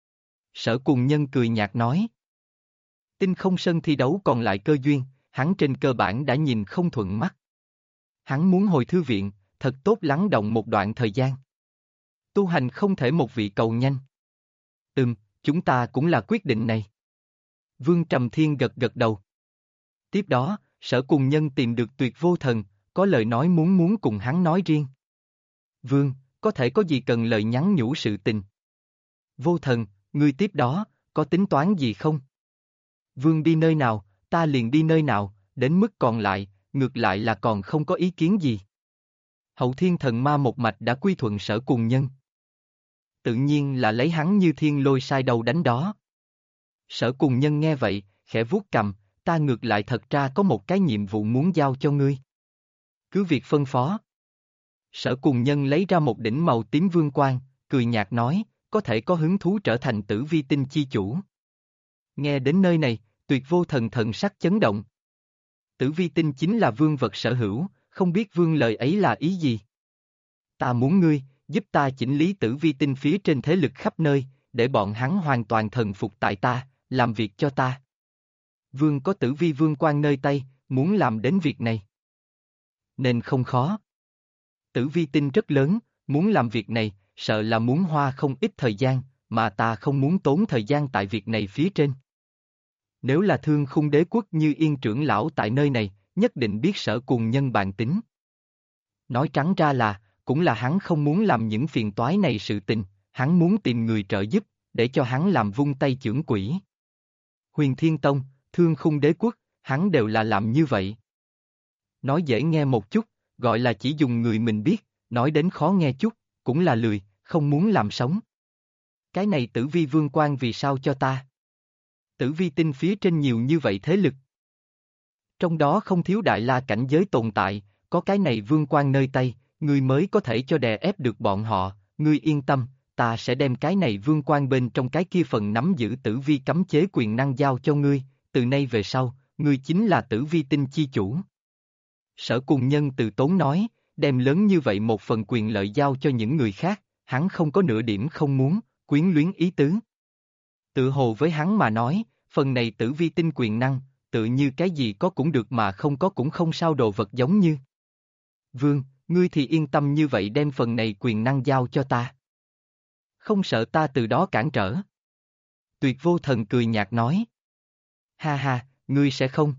Sở Cùng Nhân cười nhạt nói. Tinh không sân thi đấu còn lại cơ duyên, hắn trên cơ bản đã nhìn không thuận mắt. Hắn muốn hồi thư viện, thật tốt lắng động một đoạn thời gian. Tu hành không thể một vị cầu nhanh. Chúng ta cũng là quyết định này. Vương Trầm Thiên gật gật đầu. Tiếp đó, Sở Cùng Nhân tìm được Tuyệt Vô Thần, có lời nói muốn cùng hắn nói riêng. Vương, có thể có gì cần lời nhắn nhủ sự tình? Vô Thần, ngươi tiếp đó, có tính toán gì không? Vương đi nơi nào, ta liền đi nơi nào, đến mức còn lại, ngược lại là còn không có ý kiến gì. Hậu Thiên Thần Ma một mạch đã quy thuận Sở Cùng Nhân. Tự nhiên là lấy hắn như thiên lôi sai đầu đánh đó. Sở Cùng Nhân nghe vậy, khẽ vuốt cằm, ta ngược lại thật ra có một cái nhiệm vụ muốn giao cho ngươi. Cứ việc phân phó. Sở Cùng Nhân lấy ra một đỉnh màu tím vương quan, cười nhạt nói, có thể có hứng thú trở thành Tử Vi Tinh chi chủ. Nghe đến nơi này, Tuyệt Vô Thần thần sắc chấn động. Tử Vi Tinh chính là vương vật sở hữu, không biết vương lời ấy là ý gì. Ta muốn ngươi, giúp ta chỉnh lý Tử Vi Tinh phía trên thế lực khắp nơi, để bọn hắn hoàn toàn thần phục tại ta, làm việc cho ta. Vương có Tử Vi vương quan nơi tay, muốn làm đến việc này. Nên không khó. Tử Vi Tinh rất lớn, muốn làm việc này, sợ là muốn hoa không ít thời gian, mà ta không muốn tốn thời gian tại việc này phía trên. Nếu là Thương Khung Đế quốc như Yên trưởng lão tại nơi này, nhất định biết Sở Cùng Nhân bàn tính. Nói trắng ra là, cũng là hắn không muốn làm những phiền toái này sự tình, hắn muốn tìm người trợ giúp, để cho hắn làm vung tay chưởng quỷ. Huyền Thiên Tông, Thương Khung Đế quốc, hắn đều là làm như vậy. Nói dễ nghe một chút, gọi là chỉ dùng người mình biết, nói đến khó nghe chút, cũng là lười, không muốn làm sống. Cái này Tử Vi vương quan vì sao cho ta? Tử Vi Tinh phía trên nhiều như vậy thế lực. Trong đó không thiếu đại la cảnh giới tồn tại, có cái này vương quan nơi tay, ngươi mới có thể cho đè ép được bọn họ, ngươi yên tâm, ta sẽ đem cái này vương quan bên trong cái kia phần nắm giữ Tử Vi cấm chế quyền năng giao cho ngươi, từ nay về sau, ngươi chính là Tử Vi Tinh chi chủ. Sở Cùng Nhân từ tốn nói, đem lớn như vậy một phần quyền lợi giao cho những người khác, hắn không có nửa điểm không muốn, quyến luyến ý tứ. Tự hồ với hắn mà nói, phần này Tử Vi Tinh quyền năng, tự như cái gì có cũng được mà không có cũng không sao đồ vật giống như. Vương, ngươi thì yên tâm như vậy đem phần này quyền năng giao cho ta. Không sợ ta từ đó cản trở. Tuyệt Vô Thần cười nhạt nói. Ha ha, ngươi sẽ không.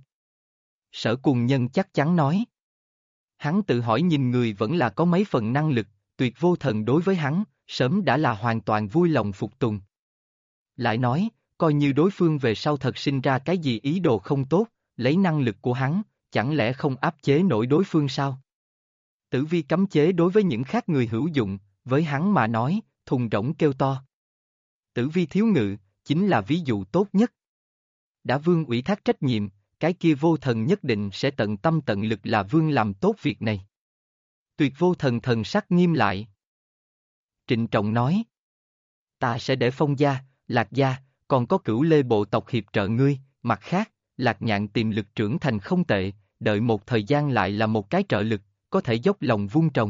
Sở Cùng Nhân chắc chắn nói. Hắn tự hỏi nhìn người vẫn là có mấy phần năng lực, Tuyệt Vô Thần đối với hắn, sớm đã là hoàn toàn vui lòng phục tùng. Lại nói, coi như đối phương về sau thật sinh ra cái gì ý đồ không tốt, lấy năng lực của hắn, chẳng lẽ không áp chế nổi đối phương sao? Tử Vi cấm chế đối với những khác người hữu dụng, với hắn mà nói, thùng rỗng kêu to. Tử Vi thiếu ngự, chính là ví dụ tốt nhất. Đã Vương ủy thác trách nhiệm, cái kia Vô Thần nhất định sẽ tận tâm tận lực là Vương làm tốt việc này. Tuyệt Vô Thần thần sắc nghiêm lại. Trịnh trọng nói. Ta sẽ để Phong gia, Lạc gia, còn có Cửu Lê bộ tộc hiệp trợ ngươi, mặt khác, Lạc Nhạn tiềm lực trưởng thành không tệ, đợi một thời gian lại là một cái trợ lực, có thể dốc lòng vun trồng.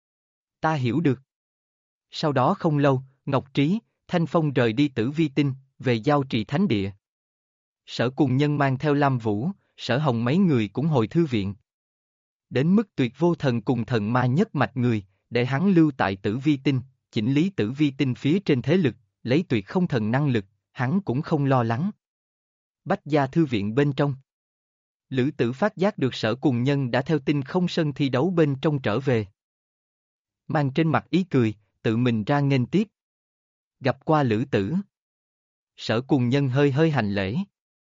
Ta hiểu được. Sau đó không lâu, Ngọc Trí, Thanh Phong rời đi Tử Vi Tinh, về giao trì thánh địa. Sở Cùng Nhân mang theo Lam Vũ, Sở Hồng mấy người cũng hồi thư viện. Đến mức Tuyệt Vô Thần cùng thần ma nhất mạch người, để hắn lưu tại Tử Vi Tinh, chỉnh lý Tử Vi Tinh phía trên thế lực, lấy Tuyệt Không Thần năng lực, hắn cũng không lo lắng. Bách gia thư viện bên trong. Lữ Tử phát giác được Sở Cùng Nhân đã theo Tinh Không sân thi đấu bên trong trở về. Mang trên mặt ý cười, tự mình ra nghênh tiếp. Gặp qua Lữ Tử. Sở Cùng Nhân hơi hơi hành lễ.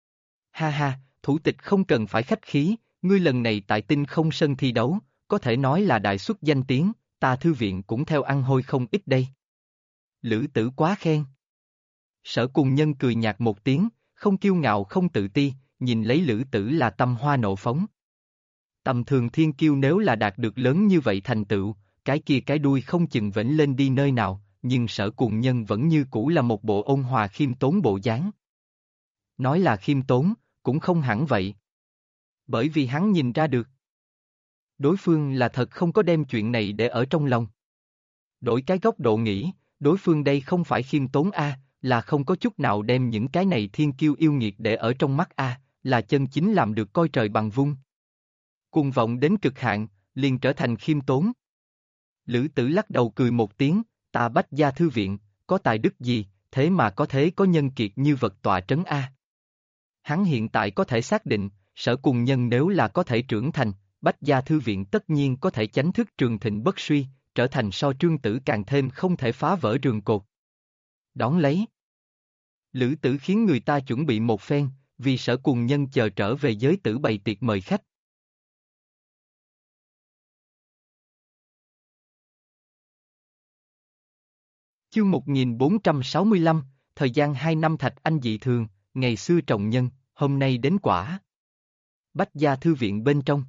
Ha ha, thủ tịch không cần phải khách khí, ngươi lần này tại Tinh Không sân thi đấu, có thể nói là đại xuất danh tiếng, ta thư viện cũng theo ăn hôi không ít đây. Lữ Tử quá khen. Sở Cùng Nhân cười nhạt một tiếng, không kiêu ngạo không tự ti, nhìn lấy Lữ Tử là tâm hoa nộ phóng. Tầm thường thiên kiêu nếu là đạt được lớn như vậy thành tựu, cái kia cái đuôi không chừng vểnh lên đi nơi nào, nhưng Sở Cùng Nhân vẫn như cũ là một bộ ôn hòa khiêm tốn bộ dáng. Nói là khiêm tốn, cũng không hẳn vậy. Bởi vì hắn nhìn ra được. Đối phương là thật không có đem chuyện này để ở trong lòng. Đổi cái góc độ nghĩ, đối phương đây không phải khiêm tốn là không có chút nào đem những cái này thiên kiêu yêu nghiệt để ở trong mắt là chân chính làm được coi trời bằng vung. Cuồng vọng đến cực hạn, liền trở thành khiêm tốn. Lữ Tử lắc đầu cười một tiếng, ta Bách Gia Thư Viện, có tài đức gì, thế mà có thể có nhân kiệt như vật tọa trấn Hắn hiện tại có thể xác định, Sở Cùng Nhân nếu là có thể trưởng thành, Bách Gia Thư Viện tất nhiên có thể chánh thức trường thịnh bất suy, trở thành so Trương Tử càng thêm không thể phá vỡ rường cột. Đón lấy. Lữ Tử khiến người ta chuẩn bị một phen, vì Sở Cùng Nhân chờ trở về giới tử bày tiệc mời khách. Chương 1465, thời gian 2 năm Thạch Anh dị thường, ngày xưa trồng nhân, hôm nay đến quả. Bách Gia Thư Viện bên trong.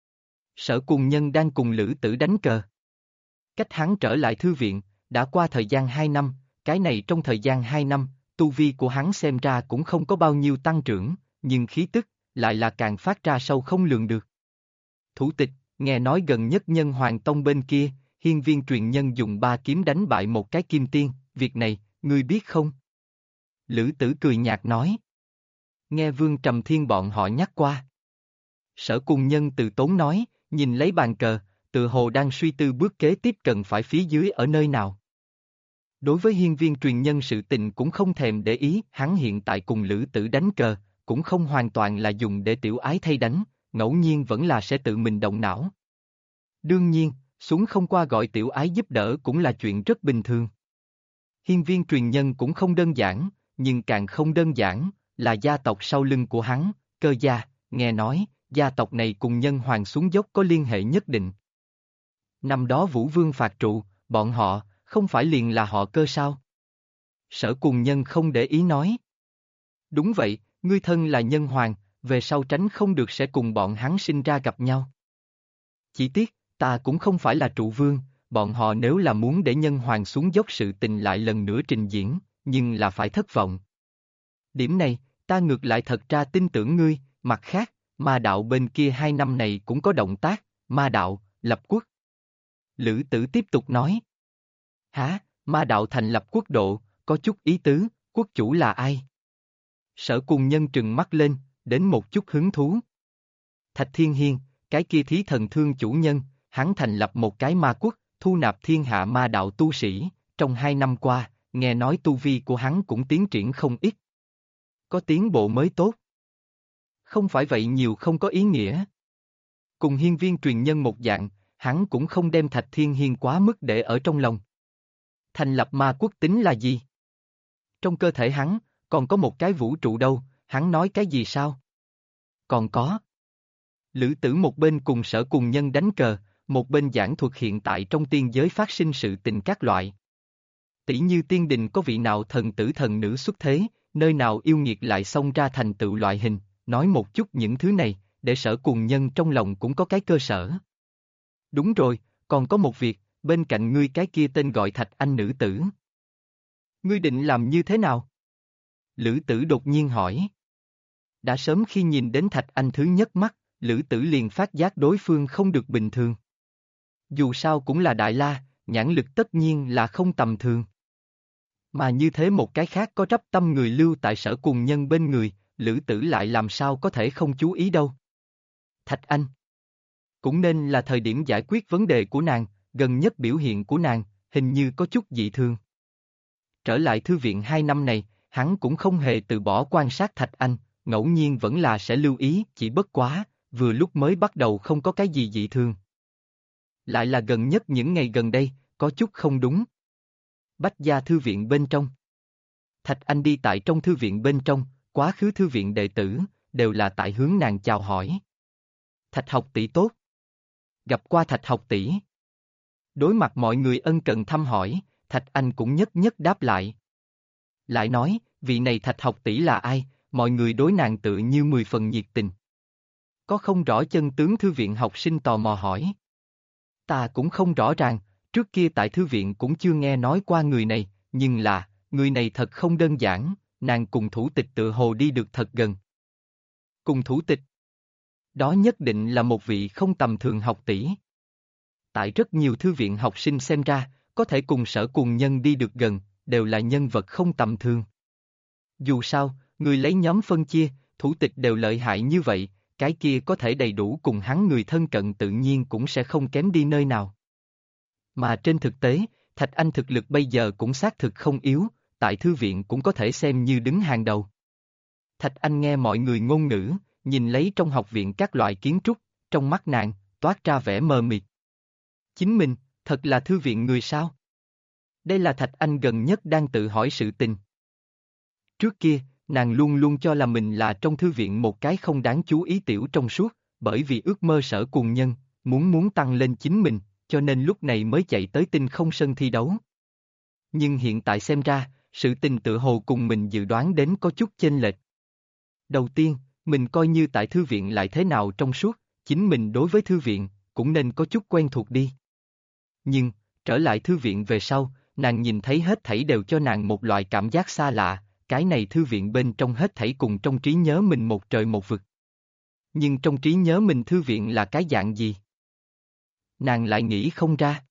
Sở Cùng Nhân đang cùng Lữ Tử đánh cờ. Cách hắn trở lại thư viện, đã qua thời gian 2 năm, cái này trong thời gian 2 năm, tu vi của hắn xem ra cũng không có bao nhiêu tăng trưởng, nhưng khí tức, lại là càng phát ra sâu không lường được. Thủ tịch, nghe nói gần nhất Nhân Hoàng Tông bên kia, hiên viên truyền nhân dùng 3 kiếm đánh bại một cái kim tiên, việc này, ngươi biết không? Lữ Tử cười nhạt nói. Nghe Vương Trầm Thiên bọn họ nhắc qua. Sở Cùng Nhân từ tốn nói, nhìn lấy bàn cờ, tự hồ đang suy tư bước kế tiếp cần phải phía dưới ở nơi nào. Đối với hiên viên truyền nhân sự tình cũng không thèm để ý, hắn hiện tại cùng Lữ Tử đánh cờ, cũng không hoàn toàn là dùng để tiểu ái thay đánh, ngẫu nhiên vẫn là sẽ tự mình động não. Đương nhiên, xuống không qua gọi tiểu ái giúp đỡ cũng là chuyện rất bình thường. Hiên viên truyền nhân cũng không đơn giản, nhưng càng không đơn giản, là gia tộc sau lưng của hắn, Cơ gia, nghe nói, gia tộc này cùng Nhân Hoàng xuống dốc có liên hệ nhất định. Năm đó Vũ Vương phạt trụ, bọn họ, không phải liền là họ Cơ sao? Sở Cùng Nhân không để ý nói. Đúng vậy, ngươi thân là Nhân Hoàng, về sau tránh không được sẽ cùng bọn hắn sinh ra gặp nhau. Chỉ tiếc, ta cũng không phải là trụ vương, bọn họ nếu là muốn để Nhân Hoàng xuống dốc sự tình lại lần nữa trình diễn, nhưng là phải thất vọng. Điểm này, ta ngược lại thật ra tin tưởng ngươi, mặt khác, Ma Đạo bên kia 2 năm này cũng có động tác, Ma Đạo, lập quốc. Lữ Tử tiếp tục nói. Hả, Ma Đạo thành lập quốc độ, có chút ý tứ, quốc chủ là ai? Sở Cùng Nhân trừng mắt lên, đến một chút hứng thú. Thạch Thiên Hiên, cái kia thí thần thương chủ nhân, hắn thành lập một cái ma quốc, thu nạp thiên hạ ma đạo tu sĩ, trong 2 năm qua, nghe nói tu vi của hắn cũng tiến triển không ít. Có tiến bộ mới tốt. Không phải vậy nhiều không có ý nghĩa. Cùng hiên viên truyền nhân một dạng, hắn cũng không đem Thạch Thiên Hiên quá mức để ở trong lòng. Thành lập ma quốc tính là gì? Trong cơ thể hắn, còn có một cái vũ trụ đâu, hắn nói cái gì sao? Còn có. Lữ Tử một bên cùng Sở Cùng Nhân đánh cờ, một bên giảng thuật hiện tại trong tiên giới phát sinh sự tình các loại. Tỷ như tiên đình có vị nào thần tử thần nữ xuất thế, nơi nào yêu nghiệt lại xông ra thành tựu loại hình, nói một chút những thứ này, để Sở Cùng Nhân trong lòng cũng có cái cơ sở. Đúng rồi, còn có một việc, bên cạnh ngươi cái kia tên gọi Thạch Anh nữ tử. Ngươi định làm như thế nào? Lữ Tử đột nhiên hỏi. Đã sớm khi nhìn đến Thạch Anh thứ nhất mắt, Lữ Tử liền phát giác đối phương không được bình thường. Dù sao cũng là Đại La, nhãn lực tất nhiên là không tầm thường. Mà như thế một cái khác có trắp tâm người lưu tại Sở Cùng Nhân bên người, Lữ Tử lại làm sao có thể không chú ý đâu. Thạch Anh. Cũng nên là thời điểm giải quyết vấn đề của nàng, gần nhất biểu hiện của nàng, hình như có chút dị thường. Trở lại thư viện 2 năm này, hắn cũng không hề từ bỏ quan sát Thạch Anh, ngẫu nhiên vẫn là sẽ lưu ý, chỉ bất quá, vừa lúc mới bắt đầu không có cái gì dị thường. Lại là gần nhất những ngày gần đây, có chút không đúng. Bách Gia Thư Viện bên trong. Thạch Anh đi tại trong thư viện bên trong, quá khứ thư viện đệ tử, đều là tại hướng nàng chào hỏi. Thạch học tỷ tốt. Gặp qua Thạch học tỷ. Đối mặt mọi người ân cần thăm hỏi, Thạch Anh cũng nhất nhất đáp lại. Lại nói, vị này Thạch học tỷ là ai, mọi người đối nàng tự như 10 phần nhiệt tình. Có không rõ chân tướng thư viện học sinh tò mò hỏi. Ta cũng không rõ ràng, trước kia tại thư viện cũng chưa nghe nói qua người này, nhưng là, người này thật không đơn giản, nàng cùng thủ tịch tự hồ đi được thật gần. Cùng thủ tịch? Đó nhất định là một vị không tầm thường học tỷ. Tại rất nhiều thư viện học sinh xem ra, có thể cùng Sở Cùng Nhân đi được gần, đều là nhân vật không tầm thường. Dù sao, người lấy nhóm phân chia, thủ tịch đều lợi hại như vậy, cái kia có thể đầy đủ cùng hắn người thân cận tự nhiên cũng sẽ không kém đi nơi nào. Mà trên thực tế, Thạch Anh thực lực bây giờ cũng xác thực không yếu, tại thư viện cũng có thể xem như đứng hàng đầu. Thạch Anh nghe mọi người ngôn ngữ, nhìn lấy trong học viện các loại kiến trúc, trong mắt nàng, toát ra vẻ mờ mịt. Chính mình, thật là thư viện người sao? Đây là Thạch Anh gần nhất đang tự hỏi sự tình. Trước kia, nàng luôn luôn cho là mình là trong thư viện một cái không đáng chú ý tiểu trong suốt, bởi vì ước mơ Sở Cùng Nhân, muốn tăng lên chính mình, cho nên lúc này mới chạy tới Tinh Không Sân thi đấu. Nhưng hiện tại xem ra, sự tình tự hồ cùng mình dự đoán đến có chút chênh lệch. Đầu tiên, mình coi như tại thư viện lại thế nào trong suốt, chính mình đối với thư viện, cũng nên có chút quen thuộc đi. Nhưng, trở lại thư viện về sau, nàng nhìn thấy hết thảy đều cho nàng một loại cảm giác xa lạ, cái này thư viện bên trong hết thảy cùng trong trí nhớ mình một trời một vực. Nhưng trong trí nhớ mình thư viện là cái dạng gì? Nàng lại nghĩ không ra.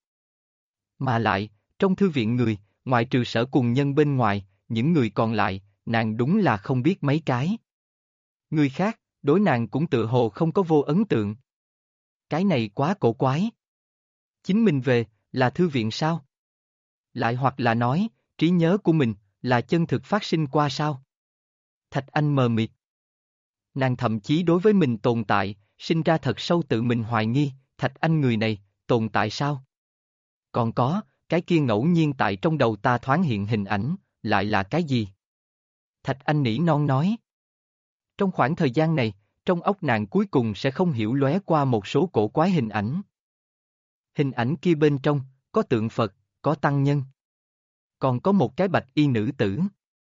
Mà lại, trong thư viện người, ngoại trừ Sở Cùng Nhân bên ngoài, những người còn lại, nàng đúng là không biết mấy cái. Người khác, đối nàng cũng tự hồ không có vô ấn tượng. Cái này quá cổ quái. Chính mình về, là thư viện sao? Lại hoặc là nói, trí nhớ của mình, là chân thực phát sinh qua sao? Thạch Anh mờ mịt. Nàng thậm chí đối với mình tồn tại, sinh ra thật sâu tự mình hoài nghi, Thạch Anh người này, tồn tại sao? Còn có, cái kia ngẫu nhiên tại trong đầu ta thoáng hiện hình ảnh, lại là cái gì? Thạch Anh nỉ non nói. Trong khoảng thời gian này, trong óc nàng cuối cùng sẽ không hiểu lóe qua một số cổ quái hình ảnh. Hình ảnh kia bên trong, có tượng Phật, có tăng nhân. Còn có một cái bạch y nữ tử.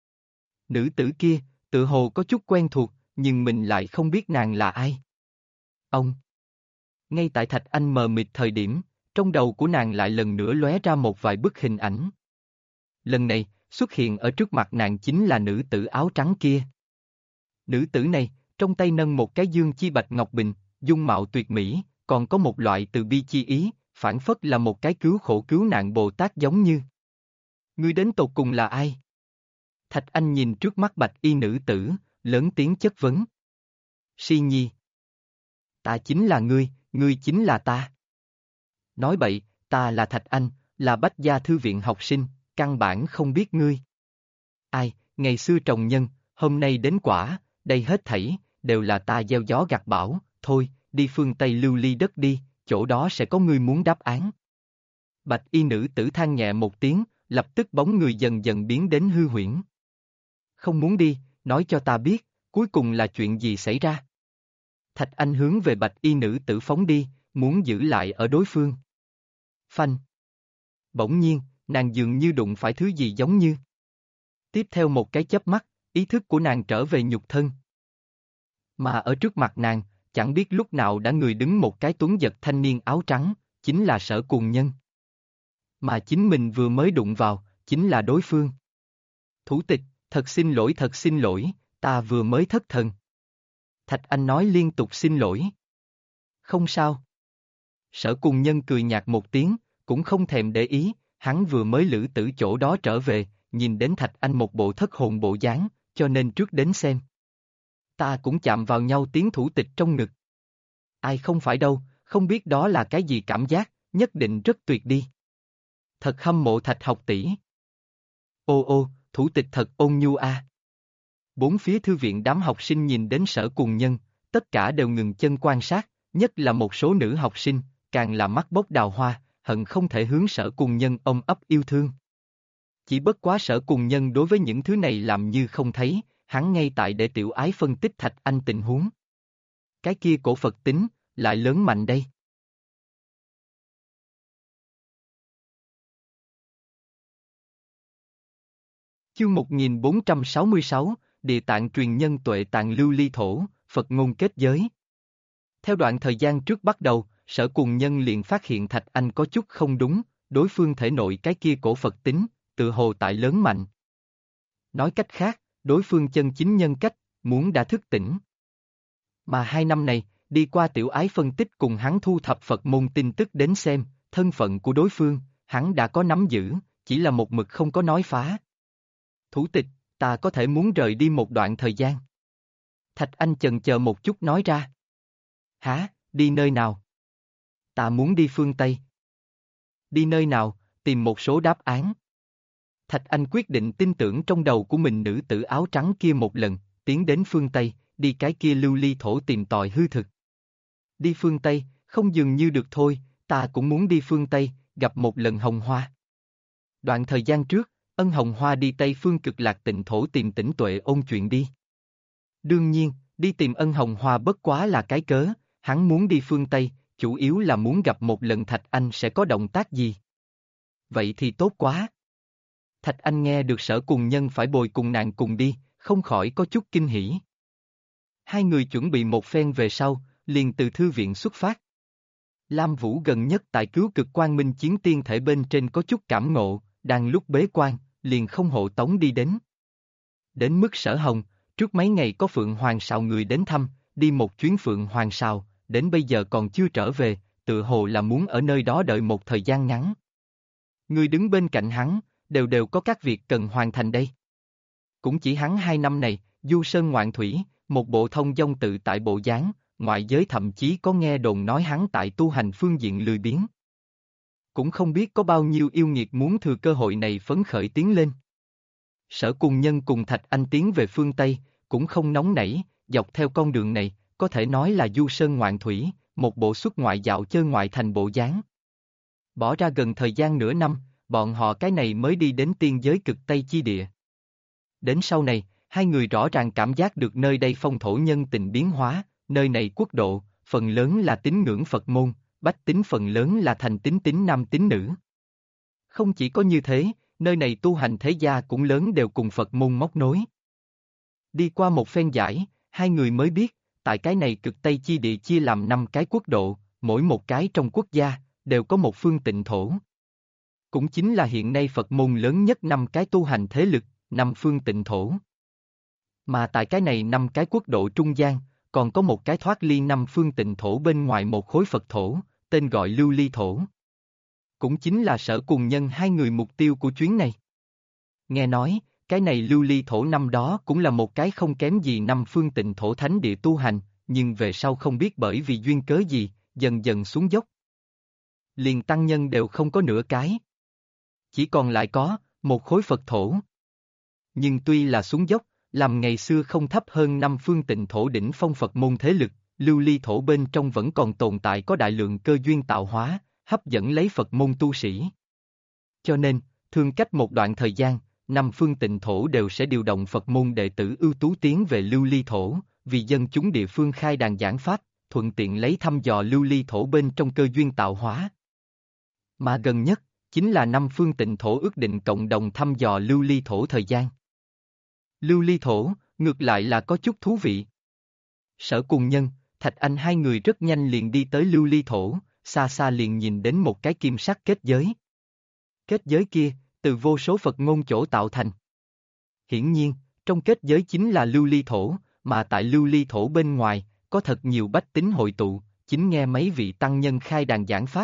Nữ tử kia, tự hồ có chút quen thuộc, nhưng mình lại không biết nàng là ai. Ông. Ngay tại Thạch Anh mờ mịt thời điểm, trong đầu của nàng lại lần nữa lóe ra một vài bức hình ảnh. Lần này, xuất hiện ở trước mặt nàng chính là nữ tử áo trắng kia. Nữ tử này, trong tay nâng một cái dương chi bạch ngọc bình, dung mạo tuyệt mỹ, còn có một loại từ bi chi ý, phản phất là một cái cứu khổ cứu nạn Bồ Tát giống như. Ngươi đến tột cùng là ai? Thạch Anh nhìn trước mắt bạch y nữ tử, lớn tiếng chất vấn. Si Nhi. Ta chính là ngươi chính là ta. Nói bậy, ta là Thạch Anh, là Bách Gia Thư viện học sinh, căn bản không biết ngươi. Ai, ngày xưa trồng nhân, hôm nay đến quả, đây hết thảy, đều là ta gieo gió gặt bão, thôi, đi phương Tây lưu ly đất đi, chỗ đó sẽ có ngươi muốn đáp án. Bạch y nữ tử than nhẹ một tiếng, lập tức bóng người dần dần biến đến hư huyễn. Không muốn đi, nói cho ta biết, cuối cùng là chuyện gì xảy ra. Thạch Anh hướng về bạch y nữ tử phóng đi, muốn giữ lại ở đối phương. Phanh. Bỗng nhiên, nàng dường như đụng phải thứ gì giống như. Tiếp theo một cái chớp mắt, ý thức của nàng trở về nhục thân. Mà ở trước mặt nàng, chẳng biết lúc nào đã người đứng một cái tuấn giật thanh niên áo trắng, chính là Sở Cùng Nhân. Mà chính mình vừa mới đụng vào, chính là đối phương. Thủ tịch, thật xin lỗi, ta vừa mới thất thần. Thạch Anh nói liên tục xin lỗi. Không sao. Sở Cùng Nhân cười nhạt một tiếng, cũng không thèm để ý, hắn vừa mới lữ tử chỗ đó trở về, nhìn đến Thạch Anh một bộ thất hồn bộ dáng, cho nên trước đến xem. Ta cũng chạm vào nhau tiếng thủ tịch trong ngực. Ai không phải đâu, không biết đó là cái gì cảm giác, nhất định rất tuyệt đi. Thật hâm mộ Thạch học tỷ. Ô, thủ tịch thật ôn nhu a. Bốn phía thư viện đám học sinh nhìn đến Sở Cùng Nhân, tất cả đều ngừng chân quan sát, nhất là một số nữ học sinh, càng là mắt bốc đào hoa, hận không thể hướng Sở Cùng Nhân ôm ấp yêu thương. Chỉ bất quá Sở Cùng Nhân đối với những thứ này làm như không thấy, hắn ngay tại để tiểu ái phân tích Thạch Anh tình huống. Cái kia cổ Phật tính, lại lớn mạnh đây. Chương 1466, Địa tạng truyền nhân tuệ tạng lưu ly thổ, Phật ngôn kết giới. Theo đoạn thời gian trước bắt đầu, Sở Cùng Nhân liền phát hiện Thạch Anh có chút không đúng, đối phương thể nội cái kia cổ Phật tính, tự hồ tại lớn mạnh. Nói cách khác, đối phương chân chính nhân cách, muốn đã thức tỉnh. Mà 2 năm này, đi qua tiểu ái phân tích cùng hắn thu thập Phật môn tin tức đến xem, thân phận của đối phương, hắn đã có nắm giữ, chỉ là một mực không có nói phá. Thủ tịch, ta có thể muốn rời đi một đoạn thời gian. Thạch Anh chần chờ một chút nói ra. Hả, đi nơi nào? Ta muốn đi phương Tây. Đi nơi nào, tìm một số đáp án. Thạch Anh quyết định tin tưởng trong đầu của mình nữ tử áo trắng kia một lần, tiến đến phương Tây, đi cái kia lưu ly thổ tìm tòi hư thực. Đi phương Tây, không dường như được thôi, ta cũng muốn đi phương Tây, gặp một lần Hồng Hoa. Đoạn thời gian trước, Ân Hồng Hoa đi Tây phương Cực Lạc Tịnh Thổ tìm Tĩnh Tuệ ôn chuyện đi. Đương nhiên, đi tìm Ân Hồng Hoa bất quá là cái cớ, hắn muốn đi phương Tây, chủ yếu là muốn gặp một lần Thạch Anh sẽ có động tác gì. Vậy thì tốt quá. Thạch Anh nghe được Sở Cùng Nhân phải bồi cùng nàng cùng đi, không khỏi có chút kinh hỉ. Hai người chuẩn bị một phen về sau, liền từ thư viện xuất phát. Lam Vũ gần nhất tại cứu cực quang minh chiến tiên thể bên trên có chút cảm ngộ, đang lúc bế quan, liền không hộ tống đi đến. Đến mức Sở Hồng, trước mấy ngày có Phượng Hoàng Sào người đến thăm, đi một chuyến Phượng Hoàng Sào, đến bây giờ còn chưa trở về, tự hồ là muốn ở nơi đó đợi một thời gian ngắn. Người đứng bên cạnh hắn, đều có các việc cần hoàn thành đây. Cũng chỉ hắn 2 năm này, du sơn ngoạn thủy, một bộ thông dong tự tại bộ dáng, ngoại giới thậm chí có nghe đồn nói hắn tại tu hành phương diện lười biếng. Cũng không biết có bao nhiêu yêu nghiệt muốn thừa cơ hội này phấn khởi tiến lên. Sở Cùng Nhân cùng Thạch Anh tiến về phương Tây, cũng không nóng nảy, dọc theo con đường này, có thể nói là du sơn ngoạn thủy, một bộ xuất ngoại dạo chơi ngoại thành bộ dáng. Bỏ ra gần thời gian nửa năm, bọn họ cái này mới đi đến tiên giới cực Tây chi địa. Đến sau này, hai người rõ ràng cảm giác được nơi đây phong thổ nhân tình biến hóa, nơi này quốc độ, phần lớn là tín ngưỡng Phật môn, bách tính phần lớn là thành tín nam tín nữ. Không chỉ có như thế, nơi này tu hành thế gia cũng lớn đều cùng Phật môn móc nối. Đi qua một phen giải, hai người mới biết, tại cái này cực Tây chi địa chia làm 5 cái quốc độ, mỗi một cái trong quốc gia, đều có một phương tịnh thổ. Cũng chính là hiện nay Phật môn lớn nhất 5 cái tu hành thế lực, 5 phương tịnh thổ. Mà tại cái này 5 cái quốc độ trung gian, còn có một cái thoát ly 5 phương tịnh thổ bên ngoài một khối Phật thổ, tên gọi lưu ly thổ. Cũng chính là Sở Cùng Nhân hai người mục tiêu của chuyến này. Nghe nói, cái này lưu ly thổ năm đó cũng là một cái không kém gì 5 phương tịnh thổ thánh địa tu hành, nhưng về sau không biết bởi vì duyên cớ gì, dần dần xuống dốc. Liền tăng nhân đều không có nửa cái. Chỉ còn lại có một khối Phật thổ. Nhưng tuy là xuống dốc, làm ngày xưa không thấp hơn 5 phương tịnh thổ đỉnh phong Phật môn thế lực, lưu ly thổ bên trong vẫn còn tồn tại có đại lượng cơ duyên tạo hóa, hấp dẫn lấy Phật môn tu sĩ. Cho nên, thường cách một đoạn thời gian, 5 phương tịnh thổ đều sẽ điều động Phật môn đệ tử ưu tú tiến về lưu ly thổ, vì dân chúng địa phương khai đàn giảng pháp, thuận tiện lấy thăm dò lưu ly thổ bên trong cơ duyên tạo hóa. Mà gần nhất, chính là 5 phương tịnh thổ ước định cộng đồng thăm dò lưu ly thổ thời gian. Lưu ly thổ, ngược lại là có chút thú vị. Sở Cùng Nhân, Thạch Anh hai người rất nhanh liền đi tới lưu ly thổ, xa xa liền nhìn đến một cái kim sắc kết giới. Kết giới kia, từ vô số Phật ngôn chỗ tạo thành. Hiển nhiên, trong kết giới chính là lưu ly thổ, mà tại lưu ly thổ bên ngoài, có thật nhiều bách tính hội tụ, chính nghe mấy vị tăng nhân khai đàn giảng pháp.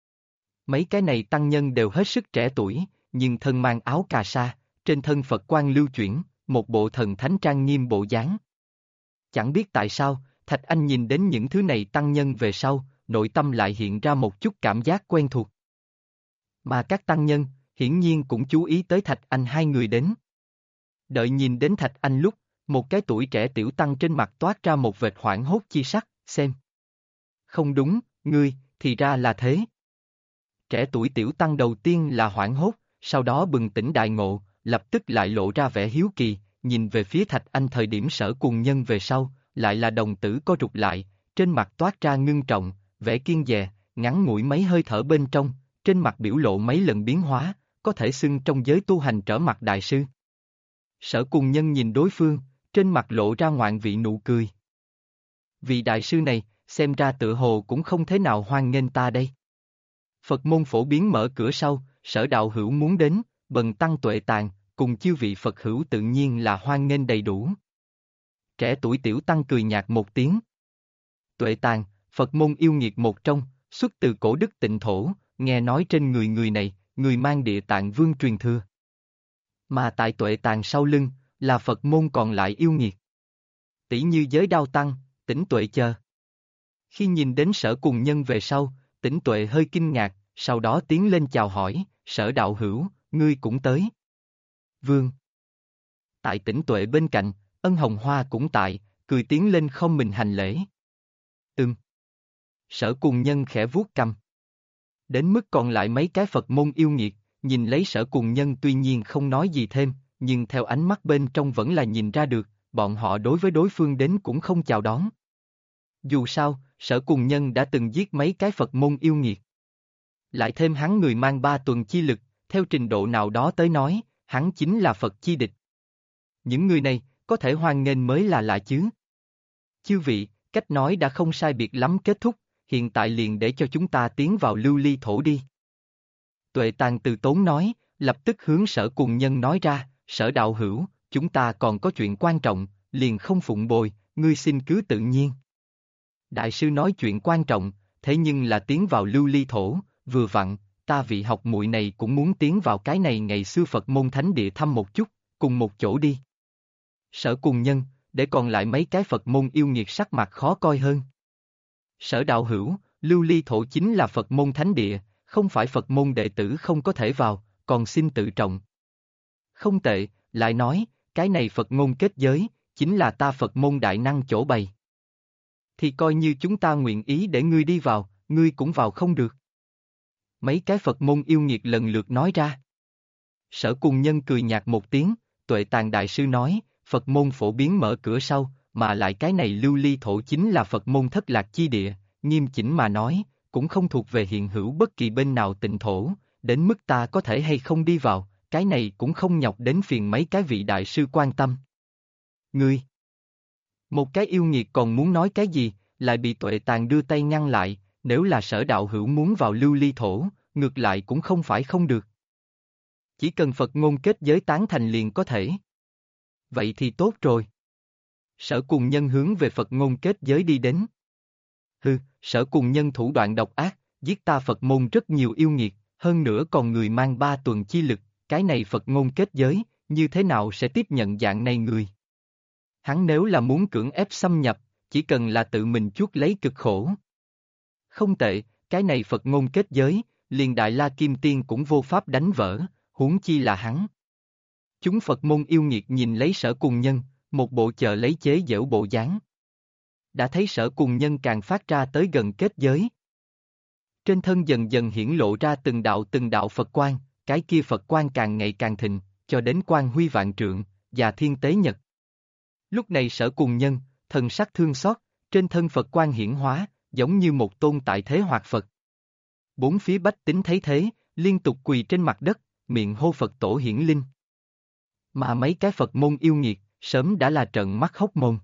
Mấy cái này tăng nhân đều hết sức trẻ tuổi, nhưng thân mang áo cà sa, trên thân Phật quang lưu chuyển, một bộ thần thánh trang nghiêm bộ dáng. Chẳng biết tại sao, Thạch Anh nhìn đến những thứ này tăng nhân về sau, nội tâm lại hiện ra một chút cảm giác quen thuộc. Mà các tăng nhân, hiển nhiên cũng chú ý tới Thạch Anh hai người đến. Đợi nhìn đến Thạch Anh lúc, một cái tuổi trẻ tiểu tăng trên mặt toát ra một vệt hoảng hốt chi sắc, xem. Không đúng, ngươi, thì ra là thế. Trẻ tuổi tiểu tăng đầu tiên là hoảng hốt, sau đó bừng tỉnh đại ngộ, lập tức lại lộ ra vẻ hiếu kỳ, nhìn về phía Thạch Anh thời điểm Sở Cùng Nhân về sau, lại là đồng tử co rụt lại, trên mặt toát ra ngưng trọng, vẻ kiên dè, ngắn ngủi mấy hơi thở bên trong, trên mặt biểu lộ mấy lần biến hóa, có thể xưng trong giới tu hành trở mặt đại sư. Sở Cùng Nhân nhìn đối phương, trên mặt lộ ra ngoạn vị nụ cười. Vị đại sư này, xem ra tự hồ cũng không thế nào hoan nghênh ta đây. Phật môn phổ biến mở cửa sau, Sở đạo hữu muốn đến, bần tăng Tuệ Tàn, cùng chư vị Phật hữu tự nhiên là hoan nghênh đầy đủ. Trẻ tuổi tiểu tăng cười nhạt một tiếng. Tuệ Tàn, Phật môn yêu nghiệt một trong, xuất từ cổ đức tịnh thổ, nghe nói trên người người này, người mang Địa Tạng Vương truyền thừa. Mà tại Tuệ Tàn sau lưng, là Phật môn còn lại yêu nghiệt. Tỷ như Giới Đao Tăng, Tĩnh Tuệ chờ. Khi nhìn đến Sở Cùng Nhân về sau, Tĩnh Tuệ hơi kinh ngạc, sau đó tiến lên chào hỏi, Sở đạo hữu, ngươi cũng tới. Vương. Tại Tĩnh Tuệ bên cạnh, Ân Hồng Hoa cũng tại, cười tiến lên không mình hành lễ. Sở Cùng Nhân khẽ vuốt cằm. Đến mức còn lại mấy cái Phật môn yêu nghiệt, nhìn lấy Sở Cùng Nhân tuy nhiên không nói gì thêm, nhưng theo ánh mắt bên trong vẫn là nhìn ra được, bọn họ đối với đối phương đến cũng không chào đón. Dù sao, Sở Cùng Nhân đã từng giết mấy cái Phật môn yêu nghiệt. Lại thêm hắn người mang 3 tuần chi lực, theo trình độ nào đó tới nói, hắn chính là Phật chi địch. Những người này, có thể hoan nghênh mới là lạ chứ. Chư vị, cách nói đã không sai biệt lắm kết thúc, hiện tại liền để cho chúng ta tiến vào lưu ly thổ đi. Tuệ Tàn từ tốn nói, lập tức hướng Sở Cùng Nhân nói ra, Sở đạo hữu, chúng ta còn có chuyện quan trọng, liền không phụng bồi, ngươi xin cứ tự nhiên. Đại sư nói chuyện quan trọng, thế nhưng là tiến vào lưu ly thổ, vừa vặn, ta vị học muội này cũng muốn tiến vào cái này ngày xưa Phật môn thánh địa thăm một chút, cùng một chỗ đi. Sở Cùng Nhân, để còn lại mấy cái Phật môn yêu nghiệt sắc mặt khó coi hơn. Sở đạo hữu, lưu ly thổ chính là Phật môn thánh địa, không phải Phật môn đệ tử không có thể vào, còn xin tự trọng. Không tệ, lại nói, cái này Phật ngôn kết giới, chính là ta Phật môn đại năng chỗ bày. Thì coi như chúng ta nguyện ý để ngươi đi vào, ngươi cũng vào không được. Mấy cái Phật môn yêu nghiệt lần lượt nói ra. Sở Cùng Nhân cười nhạt một tiếng, Tuệ Tàn đại sư nói, Phật môn phổ biến mở cửa sau, mà lại cái này lưu ly thổ chính là Phật môn thất lạc chi địa, nghiêm chỉnh mà nói, cũng không thuộc về hiện hữu bất kỳ bên nào tịnh thổ, đến mức ta có thể hay không đi vào, cái này cũng không nhọc đến phiền mấy cái vị đại sư quan tâm. Ngươi! Một cái yêu nghiệt còn muốn nói cái gì, lại bị Tuệ Tàn đưa tay ngăn lại, nếu là Sở đạo hữu muốn vào lưu ly thổ, ngược lại cũng không phải không được. Chỉ cần Phật ngôn kết giới tán thành liền có thể. Vậy thì tốt rồi. Sở Cùng Nhân hướng về Phật ngôn kết giới đi đến. Sở Cùng Nhân thủ đoạn độc ác, giết ta Phật môn rất nhiều yêu nghiệt, hơn nữa còn người mang 3 tuần chi lực, cái này Phật ngôn kết giới, như thế nào sẽ tiếp nhận dạng này người? Hắn nếu là muốn cưỡng ép xâm nhập, chỉ cần là tự mình chuốc lấy cực khổ. Không tệ, cái này Phật ngôn kết giới, liền Đại La Kim Tiên cũng vô pháp đánh vỡ, huống chi là hắn. Chúng Phật môn yêu nghiệt nhìn lấy Sở Cùng Nhân, một bộ chờ lấy chế giễu bộ dáng. Đã thấy Sở Cùng Nhân càng phát ra tới gần kết giới. Trên thân dần dần hiển lộ ra từng đạo Phật quang, cái kia Phật quang càng ngày càng thịnh, cho đến quang huy vạn trượng, và thiên tế nhật. Lúc này Sở Cùng Nhân, thần sắc thương xót, trên thân Phật quang hiển hóa, giống như một tôn tại thế hoạt Phật. Bốn phía bách tính thấy thế, liên tục quỳ trên mặt đất, miệng hô Phật tổ hiển linh. Mà mấy cái Phật môn yêu nghiệt, sớm đã là trợn mắt hốc mồm.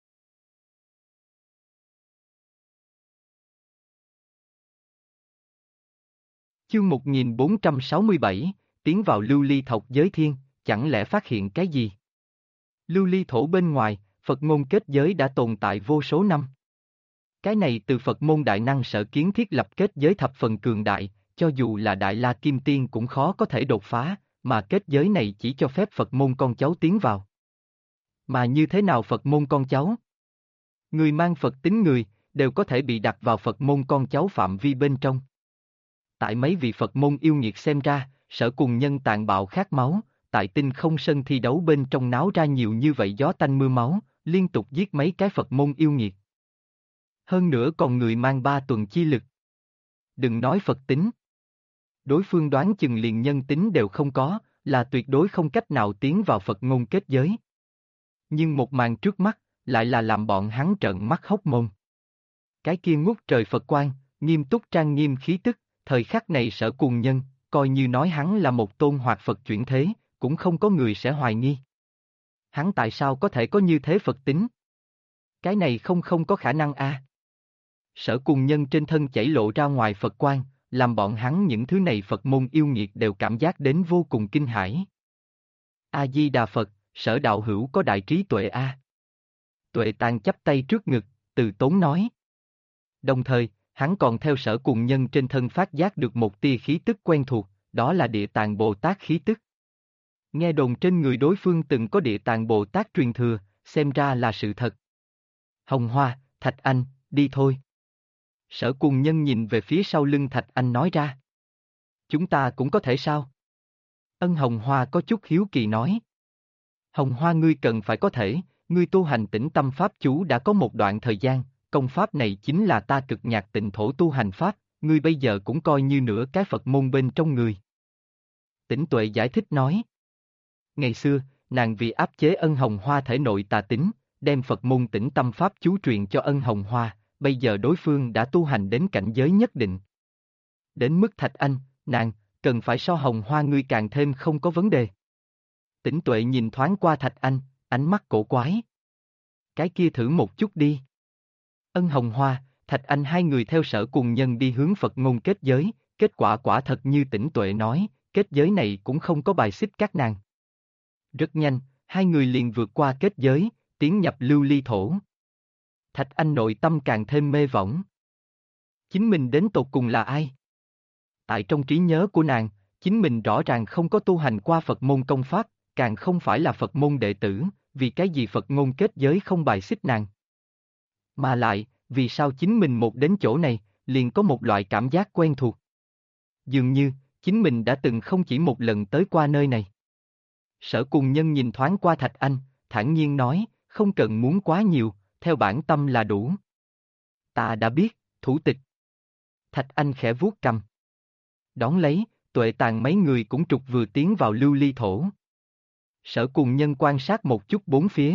Chương 1467, tiến vào lưu ly thộc giới thiên, chẳng lẽ phát hiện cái gì? Lưu ly thổ bên ngoài, Phật môn kết giới đã tồn tại vô số năm. Cái này từ Phật môn đại năng Sở Kiến thiết lập kết giới thập phần cường đại, cho dù là Đại La Kim Tiên cũng khó có thể đột phá, mà kết giới này chỉ cho phép Phật môn con cháu tiến vào. Mà như thế nào Phật môn con cháu? Người mang Phật tính người, đều có thể bị đặt vào Phật môn con cháu phạm vi bên trong. Tại mấy vị Phật môn yêu nghiệt xem ra, Sở Cùng Nhân tàn bạo khát máu, tại tinh không sân thi đấu bên trong náo ra nhiều như vậy gió tanh mưa máu, liên tục giết mấy cái Phật môn yêu nghiệt. Hơn nữa còn người mang 3 tuần chi lực. Đừng nói Phật tính. Đối phương đoán chừng liền nhân tính đều không có, là tuyệt đối không cách nào tiến vào Phật ngôn kết giới. Nhưng một màn trước mắt, lại là làm bọn hắn trợn mắt hốc mồm. Cái kia ngút trời Phật quang, nghiêm túc trang nghiêm khí tức, thời khắc này Sở Cùng Nhân, coi như nói hắn là một tôn hoạt Phật chuyển thế, cũng không có người sẽ hoài nghi. Hắn tại sao có thể có như thế Phật tính? Cái này không có khả năng a. Sở Cùng Nhân trên thân chảy lộ ra ngoài Phật quang, làm bọn hắn những thứ này Phật môn yêu nghiệt đều cảm giác đến vô cùng kinh hãi. A-di-đà Phật, Sở đạo hữu có đại trí tuệ a. Tuệ Tàn chắp tay trước ngực, từ tốn nói. Đồng thời, hắn còn theo Sở Cùng Nhân trên thân phát giác được một tia khí tức quen thuộc, đó là Địa Tạng Bồ Tát khí tức. Nghe đồn trên người đối phương từng có Địa Tạng Bồ Tát truyền thừa, xem ra là sự thật. Hồng Hoa, Thạch Anh, đi thôi. Sở Cùng Nhân nhìn về phía sau lưng Thạch Anh nói ra. Chúng ta cũng có thể sao? Ân Hồng Hoa có chút hiếu kỳ nói. Hồng Hoa ngươi cần phải có thể, ngươi tu hành tĩnh tâm pháp chú đã có một đoạn thời gian, công pháp này chính là ta cực nhạc tịnh thổ tu hành pháp, ngươi bây giờ cũng coi như nửa cái Phật môn bên trong người. Tĩnh Tuệ giải thích nói. Ngày xưa, nàng vì áp chế Ân Hồng Hoa thể nội tà tính, đem Phật môn tĩnh tâm pháp chú truyền cho Ân Hồng Hoa, bây giờ đối phương đã tu hành đến cảnh giới nhất định. Đến mức Thạch Anh, nàng, cần phải so Hồng Hoa ngươi càng thêm không có vấn đề. Tĩnh Tuệ nhìn thoáng qua Thạch Anh, ánh mắt cổ quái. Cái kia thử một chút đi. Ân Hồng Hoa, Thạch Anh hai người theo Sở Cùng Nhân đi hướng Phật ngôn kết giới, kết quả quả thật như Tĩnh Tuệ nói, kết giới này cũng không có bài xích các nàng. Rất nhanh, hai người liền vượt qua kết giới, tiến nhập lưu ly thổ. Thạch Anh nội tâm càng thêm mê võng. Chính mình đến tột cùng là ai? Tại trong trí nhớ của nàng, chính mình rõ ràng không có tu hành qua Phật môn công pháp, càng không phải là Phật môn đệ tử, vì cái gì Phật ngôn kết giới không bài xích nàng. Mà lại, vì sao chính mình một đến chỗ này, liền có một loại cảm giác quen thuộc. Dường như, chính mình đã từng không chỉ một lần tới qua nơi này. Sở Cùng Nhân nhìn thoáng qua Thạch Anh, thản nhiên nói, không cần muốn quá nhiều, theo bản tâm là đủ. Ta đã biết, thủ tịch. Thạch Anh khẽ vuốt cầm. Đón lấy, Tuệ Tàn mấy người cũng trục vừa tiến vào lưu ly thổ. Sở Cùng Nhân quan sát một chút bốn phía.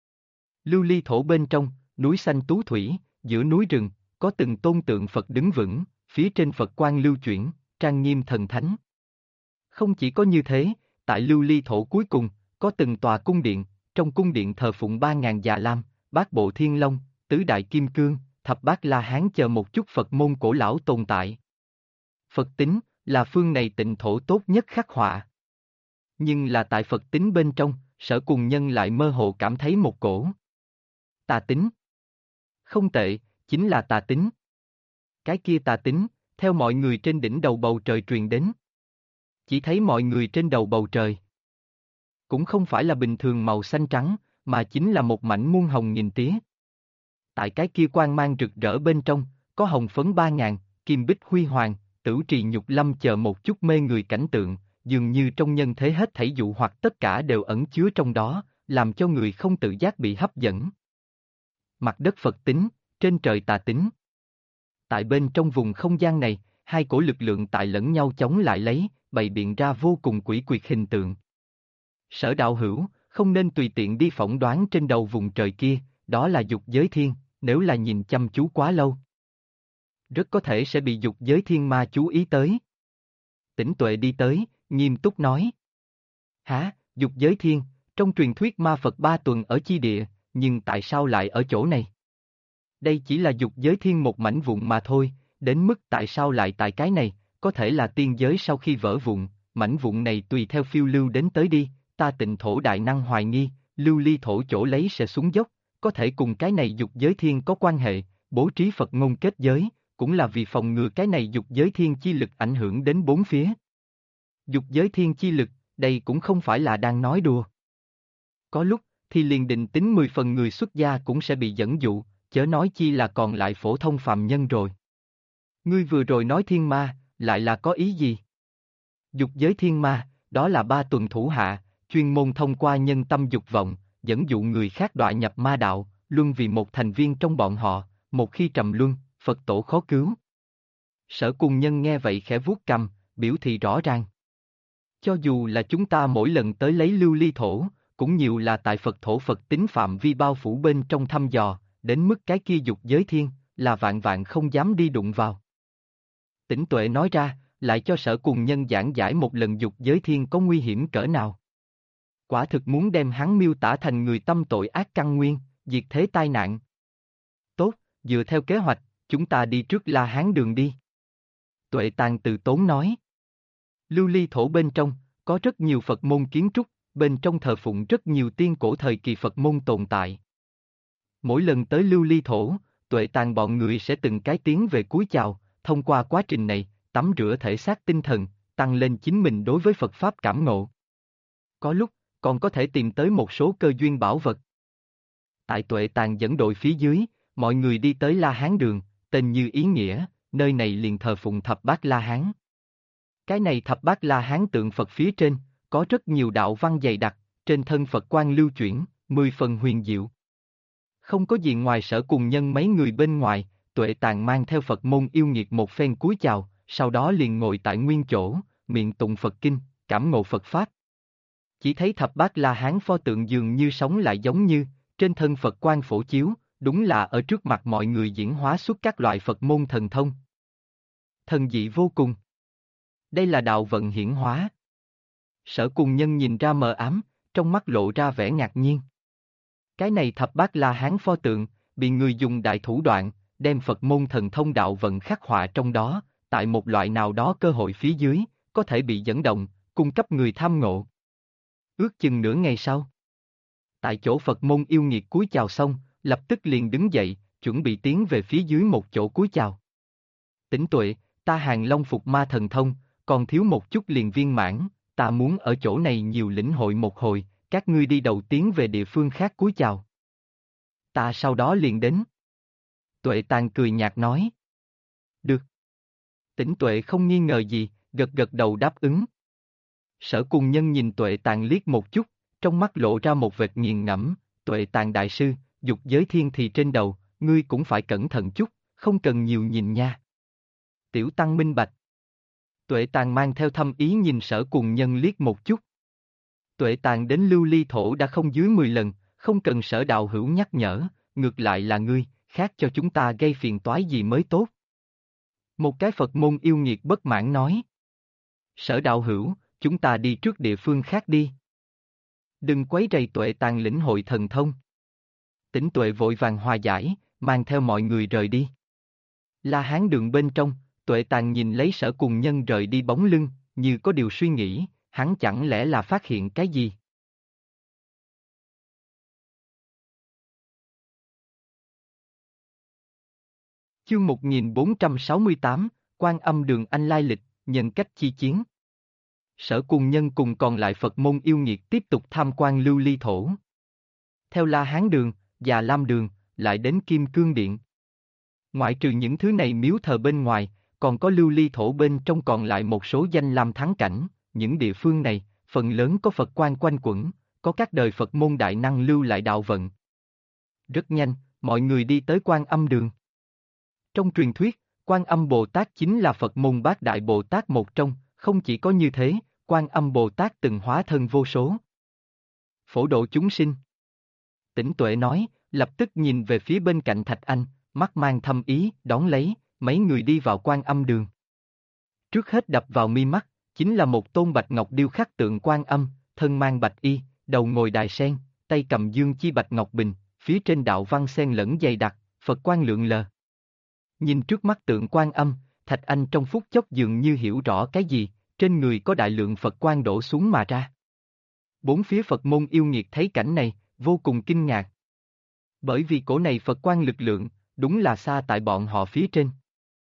Lưu ly thổ bên trong, núi xanh tú thủy, giữa núi rừng, có từng tôn tượng Phật đứng vững, phía trên Phật quang lưu chuyển, trang nghiêm thần thánh. Không chỉ có như thế, tại lưu ly thổ cuối cùng, có từng tòa cung điện, trong cung điện thờ phụng 3.000 Già Lam, Bát Bộ Thiên Long, Tứ Đại Kim Cương, Thập Bát La Hán chờ một chút Phật môn cổ lão tồn tại. Phật tính, là phương này tịnh thổ tốt nhất khắc họa. Nhưng là tại Phật tính bên trong, Sở Cùng Nhân lại mơ hồ cảm thấy một cổ tà tính. Không tệ, chính là tà tính. Cái kia tà tính, theo mọi người trên đỉnh đầu bầu trời truyền đến. Chỉ thấy mọi người trên đầu bầu trời. Cũng không phải là bình thường màu xanh trắng, mà chính là một mảnh muôn hồng nghìn tía. Tại cái kia quang mang rực rỡ bên trong, có hồng phấn 3.000, kim bích huy hoàng, Tửu Trì Nhục Lâm chờ một chút mê người cảnh tượng, dường như trong nhân thế hết thảy dụ hoặc tất cả đều ẩn chứa trong đó, làm cho người không tự giác bị hấp dẫn. Mặt đất Phật tính, trên trời tà tính. Tại bên trong vùng không gian này, hai cổ lực lượng tại lẫn nhau chống lại lấy, bày biện ra vô cùng quỷ quyệt hình tượng. Sở đạo hữu, không nên tùy tiện đi phỏng đoán trên đầu vùng trời kia, đó là dục giới thiên, nếu là nhìn chăm chú quá lâu. Rất có thể sẽ bị dục giới thiên ma chú ý tới. Tĩnh Tuệ đi tới, nghiêm túc nói. Hả, dục giới thiên, trong truyền thuyết ma Phật 3 tuần ở chi địa, nhưng tại sao lại ở chỗ này? Đây chỉ là dục giới thiên một mảnh vụn mà thôi, đến mức tại sao lại tại cái này, có thể là tiên giới sau khi vỡ vụn, mảnh vụn này tùy theo phiêu lưu đến tới đi, ta tịnh thổ đại năng hoài nghi, lưu ly thổ chỗ lấy sẽ xuống dốc, có thể cùng cái này dục giới thiên có quan hệ, bố trí Phật ngôn kết giới, cũng là vì phòng ngừa cái này dục giới thiên chi lực ảnh hưởng đến bốn phía. Dục giới thiên chi lực, đây cũng không phải là đang nói đùa. Có lúc, thì liền định tính 10 phần người xuất gia cũng sẽ bị dẫn dụ, chớ nói chi là còn lại phổ thông phàm nhân rồi. Ngươi vừa rồi nói thiên ma, lại là có ý gì? Dục giới thiên ma, đó là 3 tuần thủ hạ, chuyên môn thông qua nhân tâm dục vọng, dẫn dụ người khác đọa nhập ma đạo, luân vì một thành viên trong bọn họ, một khi trầm luân, Phật tổ khó cứu. Sở Cùng Nhân nghe vậy khẽ vuốt cằm, biểu thị rõ ràng. Cho dù là chúng ta mỗi lần tới lấy lưu ly thổ, cũng nhiều là tại Phật thổ Phật tính phạm vi bao phủ bên trong thăm dò, đến mức cái kia dục giới thiên, là vạn vạn không dám đi đụng vào. Tĩnh Tuệ nói ra, lại cho Sở Cùng Nhân giảng giải một lần dục giới thiên có nguy hiểm cỡ nào. Quả thực muốn đem hắn miêu tả thành người tâm tội ác căn nguyên, diệt thế tai nạn. Tốt, dựa theo kế hoạch, chúng ta đi trước La Hán đường đi. Tuệ Tàn từ tốn nói. Lưu ly thổ bên trong, có rất nhiều Phật môn kiến trúc, bên trong thờ phụng rất nhiều tiên cổ thời kỳ Phật môn tồn tại. Mỗi lần tới lưu ly thổ, Tuệ Tàn bọn người sẽ từng cái tiến về cúi chào, thông qua quá trình này, tắm rửa thể xác tinh thần, tăng lên chính mình đối với Phật Pháp cảm ngộ. Có lúc, còn có thể tìm tới một số cơ duyên bảo vật. Tại Tuệ Tàn dẫn đội phía dưới, mọi người đi tới La Hán đường, tên như ý nghĩa, nơi này liền thờ phụng thập bát La Hán. Cái này thập bát La Hán tượng Phật phía trên, có rất nhiều đạo văn dày đặc, trên thân Phật quang lưu chuyển, 10 phần huyền diệu. Không có gì ngoài Sở Cùng Nhân mấy người bên ngoài, Tuệ Tàn mang theo Phật môn yêu nghiệt một phen cúi chào, sau đó liền ngồi tại nguyên chỗ, miệng tụng Phật kinh, cảm ngộ Phật Pháp. Chỉ thấy thập bát La Hán pho tượng dường như sống lại giống như, trên thân Phật quang phổ chiếu, đúng là ở trước mặt mọi người diễn hóa xuất các loại Phật môn thần thông. Thần dị vô cùng. Đây là đạo vận hiển hóa. Sở Cùng Nhân nhìn ra mờ ám, trong mắt lộ ra vẻ ngạc nhiên. Cái này thập bát La Hán pho tượng, bị người dùng đại thủ đoạn, đem Phật môn thần thông đạo vận khắc họa trong đó, tại một loại nào đó cơ hội phía dưới, có thể bị dẫn động, cung cấp người tham ngộ. Ước chừng nửa ngày sau. Tại chỗ Phật môn yêu nghiệt cúi chào xong, lập tức liền đứng dậy, chuẩn bị tiến về phía dưới một chỗ cúi chào. Tỉnh Tuệ, ta Hàng Long Phục Ma thần thông, còn thiếu một chút liền viên mãn, ta muốn ở chỗ này nhiều lĩnh hội một hồi, các ngươi đi đầu tiến về địa phương khác cúi chào. Ta sau đó liền đến. Tuệ Tàn cười nhạt nói. Được. Tỉnh Tuệ không nghi ngờ gì, gật gật đầu đáp ứng. Sở Cùng Nhân nhìn Tuệ Tàn liếc một chút, trong mắt lộ ra một vệt nghiền ngẫm, Tuệ Tàn đại sư, dục giới thiên thì trên đầu, ngươi cũng phải cẩn thận chút, không cần nhiều nhìn nha. Tiểu Tăng minh bạch. Tuệ Tàn mang theo thâm ý nhìn Sở Cùng Nhân liếc một chút. Tuệ Tàn đến lưu ly thổ đã không dưới 10 lần, không cần Sở đạo hữu nhắc nhở, ngược lại là ngươi, khác cho chúng ta gây phiền toái gì mới tốt. Một cái Phật môn yêu nghiệt bất mãn nói. Sở đạo hữu, chúng ta đi trước địa phương khác đi. Đừng quấy rầy Tuệ Tàn lĩnh hội thần thông. Tỉnh Tuệ vội vàng hòa giải, mang theo mọi người rời đi. La Hán đường bên trong, Tuệ Tàn nhìn lấy Sở Cùng Nhân rời đi bóng lưng, như có điều suy nghĩ, hắn chẳng lẽ là phát hiện cái gì? Chương 1468, Quan Âm Đường Anh lai lịch, nhân cách chi chiến. Sở Cùng Nhân cùng còn lại Phật môn yêu nghiệt tiếp tục tham quan lưu ly thổ. Theo La Hán đường, Già Lam đường, lại đến Kim Cương điện. Ngoại trừ những thứ này miếu thờ bên ngoài, còn có lưu ly thổ bên trong còn lại một số danh lam thắng cảnh, những địa phương này, phần lớn có Phật quan quanh quẩn, có các đời Phật môn đại năng lưu lại đạo vận. Rất nhanh, mọi người đi tới Quan Âm đường. Trong truyền thuyết, Quan Âm Bồ Tát chính là Phật môn bát đại Bồ Tát một trong, không chỉ có như thế, Quan Âm Bồ Tát từng hóa thân vô số. Phổ độ chúng sinh. Tỉnh Tuệ nói, lập tức nhìn về phía bên cạnh Thạch Anh, mắt mang thâm ý, đón lấy, mấy người đi vào Quan Âm đường. Trước hết đập vào mi mắt, chính là một tôn bạch ngọc điêu khắc tượng Quan Âm, thân mang bạch y, đầu ngồi đài sen, tay cầm dương chi bạch ngọc bình, phía trên đạo văn xen lẫn dày đặc, Phật quang lượn lờ. Nhìn trước mắt tượng Quan Âm, Thạch Anh trong phút chốc dường như hiểu rõ cái gì, trên người có đại lượng Phật quang đổ xuống mà ra. Bốn phía Phật môn yêu nghiệt thấy cảnh này, vô cùng kinh ngạc. Bởi vì cổ này Phật quang lực lượng, đúng là xa tại bọn họ phía trên.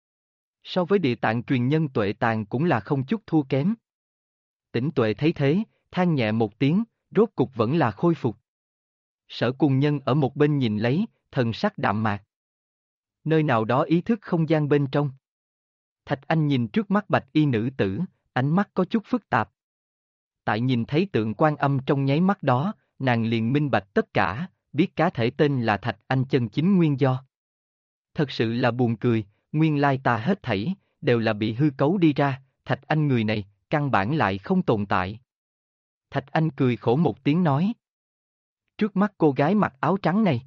So với Địa Tạng truyền nhân Tuệ Tàn cũng là không chút thua kém. Tỉnh Tuệ thấy thế, than nhẹ một tiếng, rốt cục vẫn là khôi phục. Sở Cùng Nhân ở một bên nhìn lấy, thần sắc đạm mạc. Nơi nào đó ý thức không gian bên trong. Thạch Anh nhìn trước mắt bạch y nữ tử, ánh mắt có chút phức tạp. Tại nhìn thấy tượng Quan Âm trong nháy mắt đó, nàng liền minh bạch tất cả, biết cá thể tên là Thạch Anh chân chính nguyên do. Thật sự là buồn cười, nguyên lai ta hết thảy, đều là bị hư cấu đi ra, Thạch Anh người này, căn bản lại không tồn tại. Thạch Anh cười khổ một tiếng nói. Trước mắt cô gái mặc áo trắng này,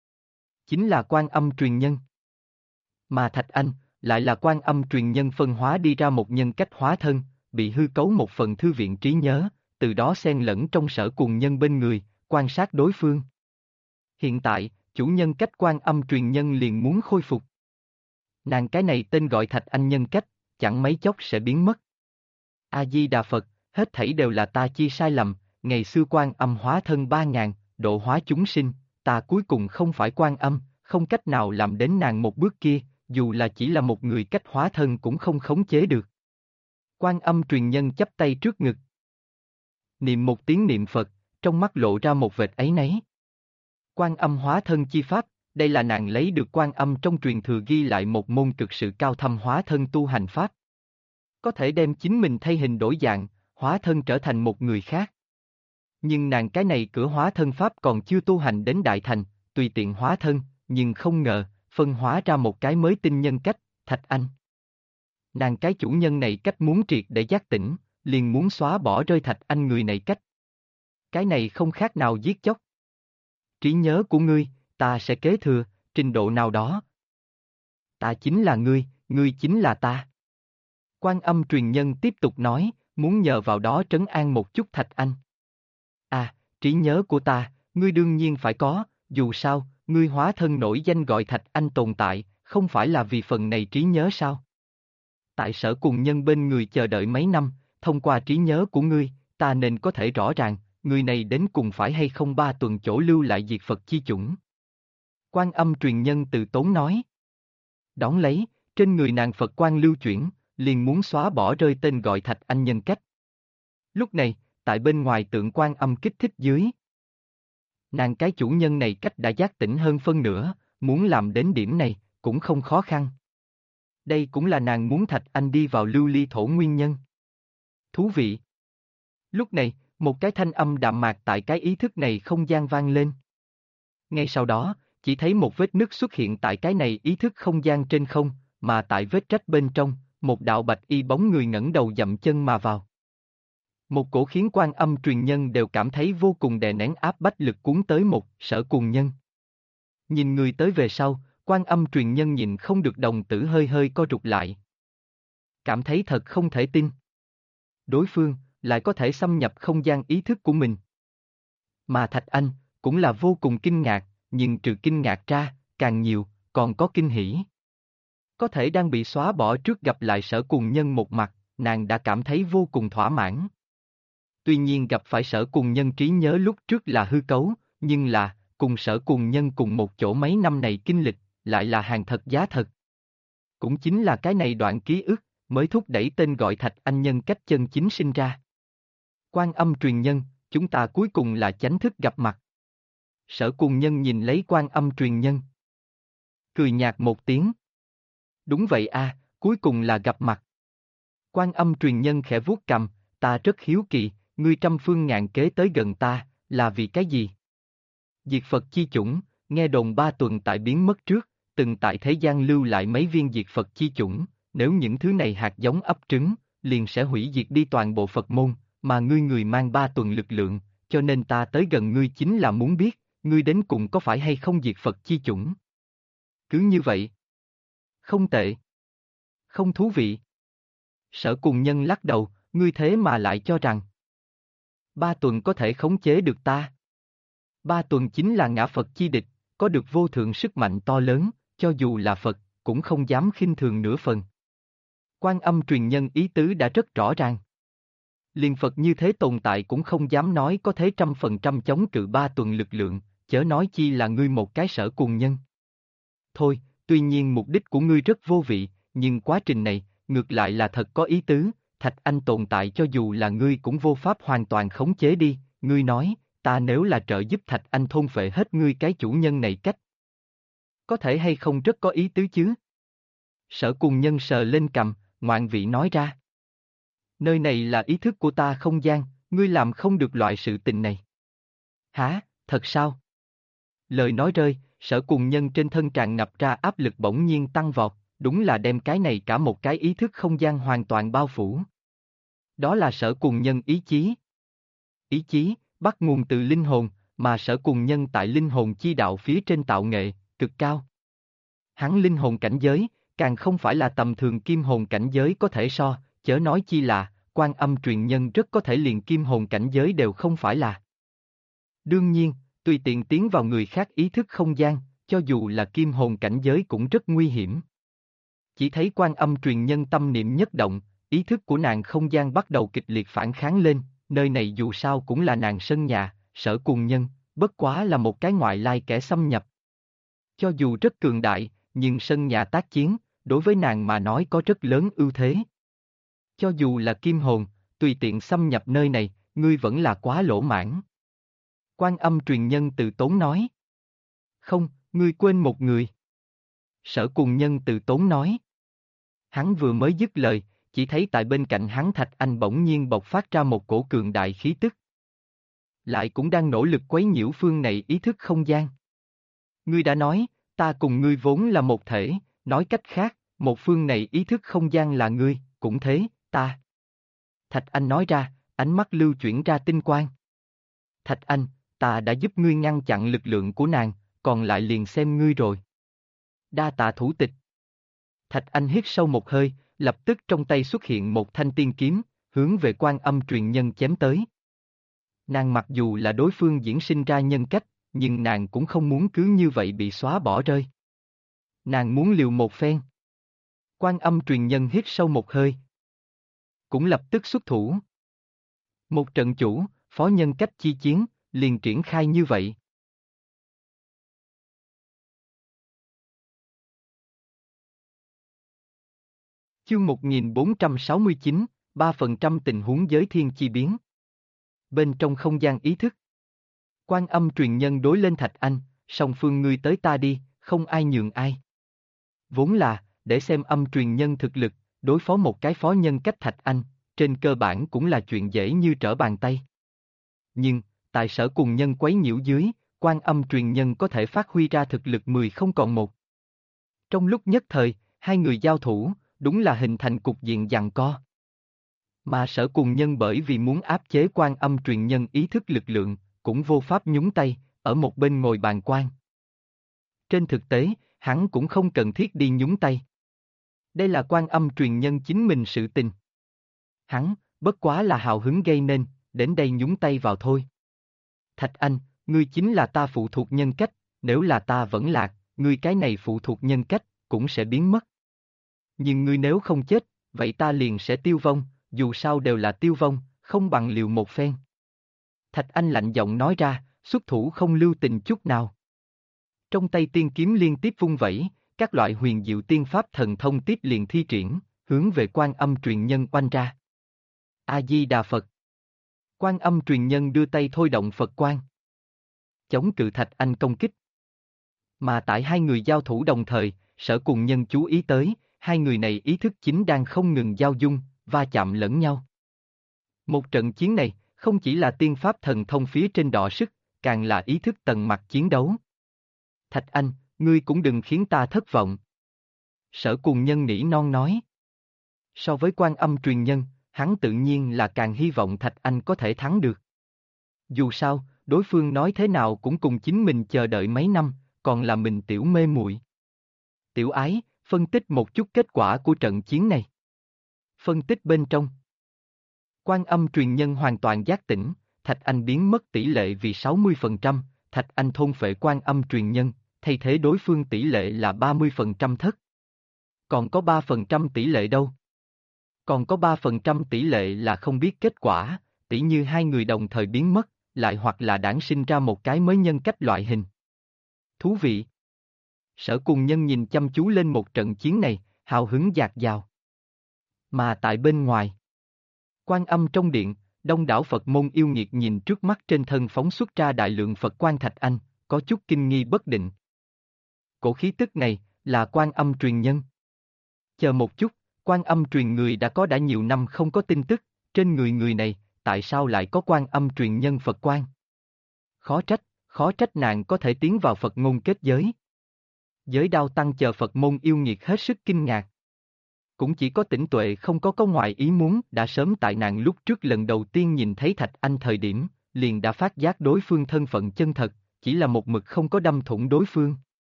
chính là Quan Âm truyền nhân. Mà Thạch Anh, lại là Quan Âm truyền nhân phân hóa đi ra một nhân cách hóa thân, bị hư cấu một phần thư viện trí nhớ, từ đó xen lẫn trong Sở Cùng Nhân bên người, quan sát đối phương. Hiện tại, chủ nhân cách Quan Âm truyền nhân liền muốn khôi phục. Nàng cái này tên gọi Thạch Anh nhân cách, chẳng mấy chốc sẽ biến mất. A-di-đà Phật, hết thảy đều là ta chi sai lầm, ngày xưa Quan Âm hóa thân 3.000, độ hóa chúng sinh, ta cuối cùng không phải Quan Âm, không cách nào làm đến nàng một bước kia, dù là chỉ là một người cách hóa thân cũng không khống chế được. Quan Âm truyền nhân chắp tay trước ngực. Niệm một tiếng niệm Phật, trong mắt lộ ra một vệt áy náy. Quan Âm hóa thân chi pháp, đây là nàng lấy được Quan Âm trong truyền thừa ghi lại một môn cực sự cao thâm hóa thân tu hành pháp. Có thể đem chính mình thay hình đổi dạng, hóa thân trở thành một người khác. Nhưng nàng cái này cửa hóa thân pháp còn chưa tu hành đến đại thành, tùy tiện hóa thân, nhưng không ngờ, phân hóa ra một cái mới tinh nhân cách, Thạch Anh. Nàng cái chủ nhân này cách muốn triệt để giác tỉnh, liền muốn xóa bỏ rơi Thạch Anh người này cách. Cái này không khác nào giết chóc. Trí nhớ của ngươi, ta sẽ kế thừa, trình độ nào đó. Ta chính là ngươi chính là ta. Quan Âm truyền nhân tiếp tục nói, muốn nhờ vào đó trấn an một chút Thạch Anh. À, trí nhớ của ta, ngươi đương nhiên phải có, dù sao, ngươi hóa thân nổi danh gọi Thạch Anh tồn tại, không phải là vì phần này trí nhớ sao? Tại Sở Cùng Nhân bên người chờ đợi mấy năm, thông qua trí nhớ của ngươi, ta nên có thể rõ ràng, người này đến cùng phải hay không 3 tuần chỗ lưu lại diệt Phật chi chủng. Quan Âm truyền nhân từ tốn nói. Đón lấy, trên người nàng Phật quan lưu chuyển, liền muốn xóa bỏ rơi tên gọi Thạch Anh nhân cách. Lúc này, tại bên ngoài tượng Quan Âm kích thích dưới. Nàng cái chủ nhân này cách đã giác tỉnh hơn phân nửa, muốn làm đến điểm này, cũng không khó khăn. Đây cũng là nàng muốn Thạch Anh đi vào lưu ly thổ nguyên nhân. Thú vị. Lúc này, một cái thanh âm đạm mạc tại cái ý thức này không gian vang lên. Ngay sau đó, chỉ thấy một vết nứt xuất hiện tại cái này ý thức không gian trên không, mà tại vết rách bên trong, một đạo bạch y bóng người ngẩng đầu dậm chân mà vào. Một cổ khiến Quan Âm truyền nhân đều cảm thấy vô cùng đè nén áp bách lực cuốn tới một Sở Cùng Nhân. Nhìn người tới về sau, Quan Âm truyền nhân nhìn không được đồng tử hơi hơi co rụt lại. Cảm thấy thật không thể tin. Đối phương, lại có thể xâm nhập không gian ý thức của mình. Mà Thạch Anh, cũng là vô cùng kinh ngạc, nhưng trừ kinh ngạc ra, càng nhiều, còn có kinh hỉ. Có thể đang bị xóa bỏ trước gặp lại Sở Cùng Nhân một mặt, nàng đã cảm thấy vô cùng thỏa mãn. Tuy nhiên gặp phải Sở Cùng Nhân trí nhớ lúc trước là hư cấu, nhưng là, cùng Sở Cùng Nhân cùng một chỗ mấy năm này kinh lịch, lại là hàng thật giá thật. Cũng chính là cái này đoạn ký ức, mới thúc đẩy tên gọi Thạch Anh nhân cách chân chính sinh ra. Quan Âm truyền nhân, chúng ta cuối cùng là chánh thức gặp mặt. Sở Cùng Nhân nhìn lấy Quan Âm truyền nhân. Cười nhạt một tiếng. Đúng vậy a, cuối cùng là gặp mặt. Quan Âm truyền nhân khẽ vuốt cằm, ta rất hiếu kỳ, ngươi trăm phương ngàn kế tới gần ta, là vì cái gì? Diệt Phật chi chủng, nghe đồn 3 tuần tại biến mất trước, từng tại thế gian lưu lại mấy viên diệt Phật chi chủng, nếu những thứ này hạt giống ấp trứng, liền sẽ hủy diệt đi toàn bộ Phật môn, mà ngươi người mang 3 tuần lực lượng, cho nên ta tới gần ngươi chính là muốn biết, ngươi đến cùng có phải hay không diệt Phật chi chủng. Cứ như vậy. Không tệ. Không thú vị. Sở Cùng Nhân lắc đầu, ngươi thế mà lại cho rằng 3 tuần có thể khống chế được ta. 3 tuần chính là ngã Phật chi địch, có được vô thượng sức mạnh to lớn, cho dù là Phật, cũng không dám khinh thường nửa phần. Quan Âm truyền nhân ý tứ đã rất rõ ràng. Liền Phật như thế tồn tại cũng không dám nói có thế 100% chống cự 3 tuần lực lượng, chớ nói chi là ngươi một cái Sở Cùng Nhân. Thôi, tuy nhiên mục đích của ngươi rất vô vị, nhưng quá trình này, ngược lại là thật có ý tứ, Thạch Anh tồn tại cho dù là ngươi cũng vô pháp hoàn toàn khống chế đi, ngươi nói, ta nếu là trợ giúp Thạch Anh thôn phệ hết ngươi cái chủ nhân này cách. Có thể hay không rất có ý tứ chứ? Sở Cùng Nhân sờ lên cằm, ngoạn vị nói ra. Nơi này là ý thức của ta không gian, ngươi làm không được loại sự tình này. Hả, thật sao? Lời nói rơi, Sở Cùng Nhân trên thân tràn ngập ra áp lực bỗng nhiên tăng vọt, đúng là đem cái này cả một cái ý thức không gian hoàn toàn bao phủ. Đó là Sở Cùng Nhân ý chí. Ý chí, bắt nguồn từ linh hồn, mà Sở Cùng Nhân tại linh hồn chi đạo phía trên tạo nghệ, cực cao. Hắn linh hồn cảnh giới, càng không phải là tầm thường kim hồn cảnh giới có thể so, chớ nói chi là, Quan Âm truyền nhân rất có thể liền kim hồn cảnh giới đều không phải là. Đương nhiên, tùy tiện tiến vào người khác ý thức không gian, cho dù là kim hồn cảnh giới cũng rất nguy hiểm. Chỉ thấy Quan Âm truyền nhân tâm niệm nhất động, ý thức của nàng không gian bắt đầu kịch liệt phản kháng lên, nơi này dù sao cũng là nàng sân nhà, Sở Cuồng Nhân, bất quá là một cái ngoại lai kẻ xâm nhập. Cho dù rất cường đại, nhưng sân nhà tác chiến, đối với nàng mà nói có rất lớn ưu thế. Cho dù là kim hồn, tùy tiện xâm nhập nơi này, ngươi vẫn là quá lỗ mãn. Quan Âm truyền nhân từ tốn nói. Không, ngươi quên một người. Sở Cuồng Nhân từ tốn nói. Hắn vừa mới dứt lời, chỉ thấy tại bên cạnh hắn Thạch Anh bỗng nhiên bộc phát ra một cổ cường đại khí tức. Lại cũng đang nỗ lực quấy nhiễu phương này ý thức không gian. Ngươi đã nói, ta cùng ngươi vốn là một thể, nói cách khác, một phương này ý thức không gian là ngươi, cũng thế, ta. Thạch Anh nói ra, ánh mắt lưu chuyển ra tinh quang. Thạch Anh, ta đã giúp ngươi ngăn chặn lực lượng của nàng, còn lại liền xem ngươi rồi. Đa tạ thủ tịch. Thạch Anh hít sâu một hơi, lập tức trong tay xuất hiện một thanh tiên kiếm, hướng về Quan Âm truyền nhân chém tới. Nàng mặc dù là đối phương diễn sinh ra nhân cách, nhưng nàng cũng không muốn cứ như vậy bị xóa bỏ rơi. Nàng muốn liều một phen. Quan Âm truyền nhân hít sâu một hơi. Cũng lập tức xuất thủ. Một trận chủ, phó nhân cách chi chiến, liền triển khai như vậy. Chương 1469, 3% tình huống giới thiên chi biến. Bên trong không gian ý thức. Quan Âm truyền nhân đối lên Thạch Anh, song phương ngươi tới ta đi, không ai nhường ai. Vốn là, để xem Âm truyền nhân thực lực, đối phó một cái phó nhân cách Thạch Anh, trên cơ bản cũng là chuyện dễ như trở bàn tay. Nhưng, tại Sở Cuồng Nhân quấy nhiễu dưới, Quan Âm truyền nhân có thể phát huy ra thực lực 10 không còn một. Trong lúc nhất thời, hai người giao thủ, đúng là hình thành cục diện giằng co. Mà Sở Cuồng Nhân bởi vì muốn áp chế Quan Âm truyền nhân ý thức lực lượng, cũng vô pháp nhúng tay, ở một bên ngồi bàn quan. Trên thực tế, hắn cũng không cần thiết đi nhúng tay. Đây là Quan Âm truyền nhân chính mình sự tình. Hắn, bất quá là hào hứng gây nên, đến đây nhúng tay vào thôi. Thạch Anh, ngươi chính là ta phụ thuộc nhân cách, nếu là ta vẫn lạc, ngươi cái này phụ thuộc nhân cách, cũng sẽ biến mất. Nhưng ngươi nếu không chết, vậy ta liền sẽ tiêu vong, dù sao đều là tiêu vong, không bằng liều một phen. Thạch Anh lạnh giọng nói ra, xuất thủ không lưu tình chút nào. Trong tay tiên kiếm liên tiếp vung vẩy, các loại huyền diệu tiên pháp thần thông tiếp liền thi triển, hướng về Quan Âm truyền nhân oanh ra. A-di-đà Phật. Quan Âm truyền nhân đưa tay thôi động Phật quang, chống cự Thạch Anh công kích. Mà tại hai người giao thủ đồng thời, Sở Cuồng Nhân chú ý tới, hai người này ý thức chính đang không ngừng giao dung, va chạm lẫn nhau. Một trận chiến này, không chỉ là tiên pháp thần thông phía trên đọ sức, càng là ý thức tầng mặt chiến đấu. Thạch Anh, ngươi cũng đừng khiến ta thất vọng. Sở Cuồng Nhân nỉ non nói. So với Quan Âm truyền nhân, hắn tự nhiên là càng hy vọng Thạch Anh có thể thắng được. Dù sao, đối phương nói thế nào cũng cùng chính mình chờ đợi mấy năm, còn là mình tiểu mê muội. Tiểu ái, phân tích một chút kết quả của trận chiến này. Phân tích bên trong. Quan Âm truyền nhân hoàn toàn giác tỉnh, Thạch Anh biến mất tỷ lệ vì 60%, Thạch Anh thôn phệ Quan Âm truyền nhân, thay thế đối phương tỷ lệ là 30% thất. Còn có 3% tỷ lệ đâu? Còn có 3% tỷ lệ là không biết kết quả, tỉ như hai người đồng thời biến mất, lại hoặc là đản sinh ra một cái mới nhân cách loại hình. Thú vị. Sở Cuồng Nhân nhìn chăm chú lên một trận chiến này, hào hứng dạt dào. Mà tại bên ngoài, Quan Âm trong điện, đông đảo Phật môn yêu nghiệt nhìn trước mắt trên thân phóng xuất ra đại lượng Phật quan Thạch Anh, có chút kinh nghi bất định. Cổ khí tức này, là Quan Âm truyền nhân. Chờ một chút, Quan Âm truyền người đã nhiều năm không có tin tức, trên người người này, tại sao lại có Quan Âm truyền nhân Phật quan? Khó trách nàng có thể tiến vào Phật ngôn kết giới. Giới Đao Tăng chờ Phật môn yêu nghiệt hết sức kinh ngạc. Cũng chỉ có Tĩnh Tuệ không có ngoại ý muốn, đã sớm tại nàng lúc trước lần đầu tiên nhìn thấy Thạch Anh thời điểm, liền đã phát giác đối phương thân phận chân thật, chỉ là một mực không có đâm thủng đối phương.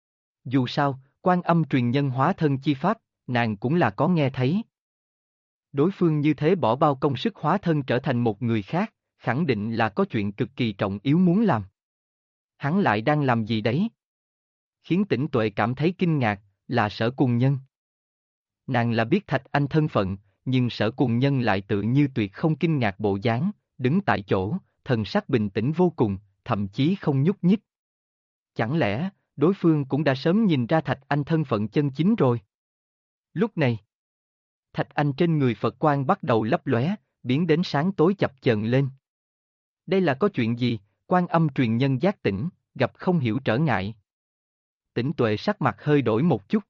Dù sao, Quan Âm truyền nhân hóa thân chi pháp, nàng cũng là có nghe thấy. Đối phương như thế bỏ bao công sức hóa thân trở thành một người khác, khẳng định là có chuyện cực kỳ trọng yếu muốn làm. Hắn lại đang làm gì đấy? Khiến Tĩnh Tuệ cảm thấy kinh ngạc, là Sở Cùng Nhân. Nàng là biết Thạch Anh thân phận, nhưng Sở Cùng Nhân lại tự như tuyệt không kinh ngạc bộ dáng, đứng tại chỗ, thần sắc bình tĩnh vô cùng, thậm chí không nhúc nhích. Chẳng lẽ, đối phương cũng đã sớm nhìn ra Thạch Anh thân phận chân chính rồi? Lúc này, Thạch Anh trên người Phật quang bắt đầu lấp lóe, biến đến sáng tối chập chờn lên. Đây là có chuyện gì? Quan Âm truyền nhân giác tỉnh, gặp không hiểu trở ngại. Tĩnh Tuệ sắc mặt hơi đổi một chút.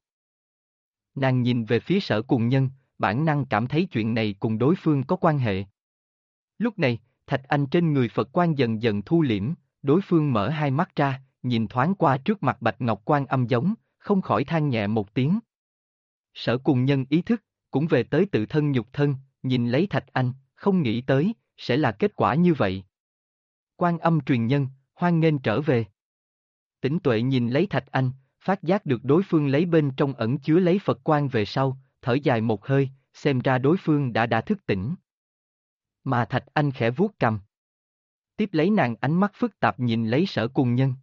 Nàng nhìn về phía Sở Cùng Nhân, bản năng cảm thấy chuyện này cùng đối phương có quan hệ. Lúc này, Thạch Anh trên người Phật quang dần dần thu liễm, đối phương mở hai mắt ra, nhìn thoáng qua trước mặt Bạch Ngọc Quan Âm giống, không khỏi than nhẹ một tiếng. Sở Cùng Nhân ý thức, cũng về tới tự thân nhục thân, nhìn lấy Thạch Anh, không nghĩ tới, sẽ là kết quả như vậy. Quan Âm truyền nhân, hoan nghênh trở về. Tĩnh Tuệ nhìn lấy Thạch Anh, phát giác được đối phương lấy bên trong ẩn chứa lấy Phật quang về sau, thở dài một hơi, xem ra đối phương đã thức tỉnh. Mà Thạch Anh khẽ vuốt cằm. Tiếp lấy nàng ánh mắt phức tạp nhìn lấy Sở Cùng Nhân.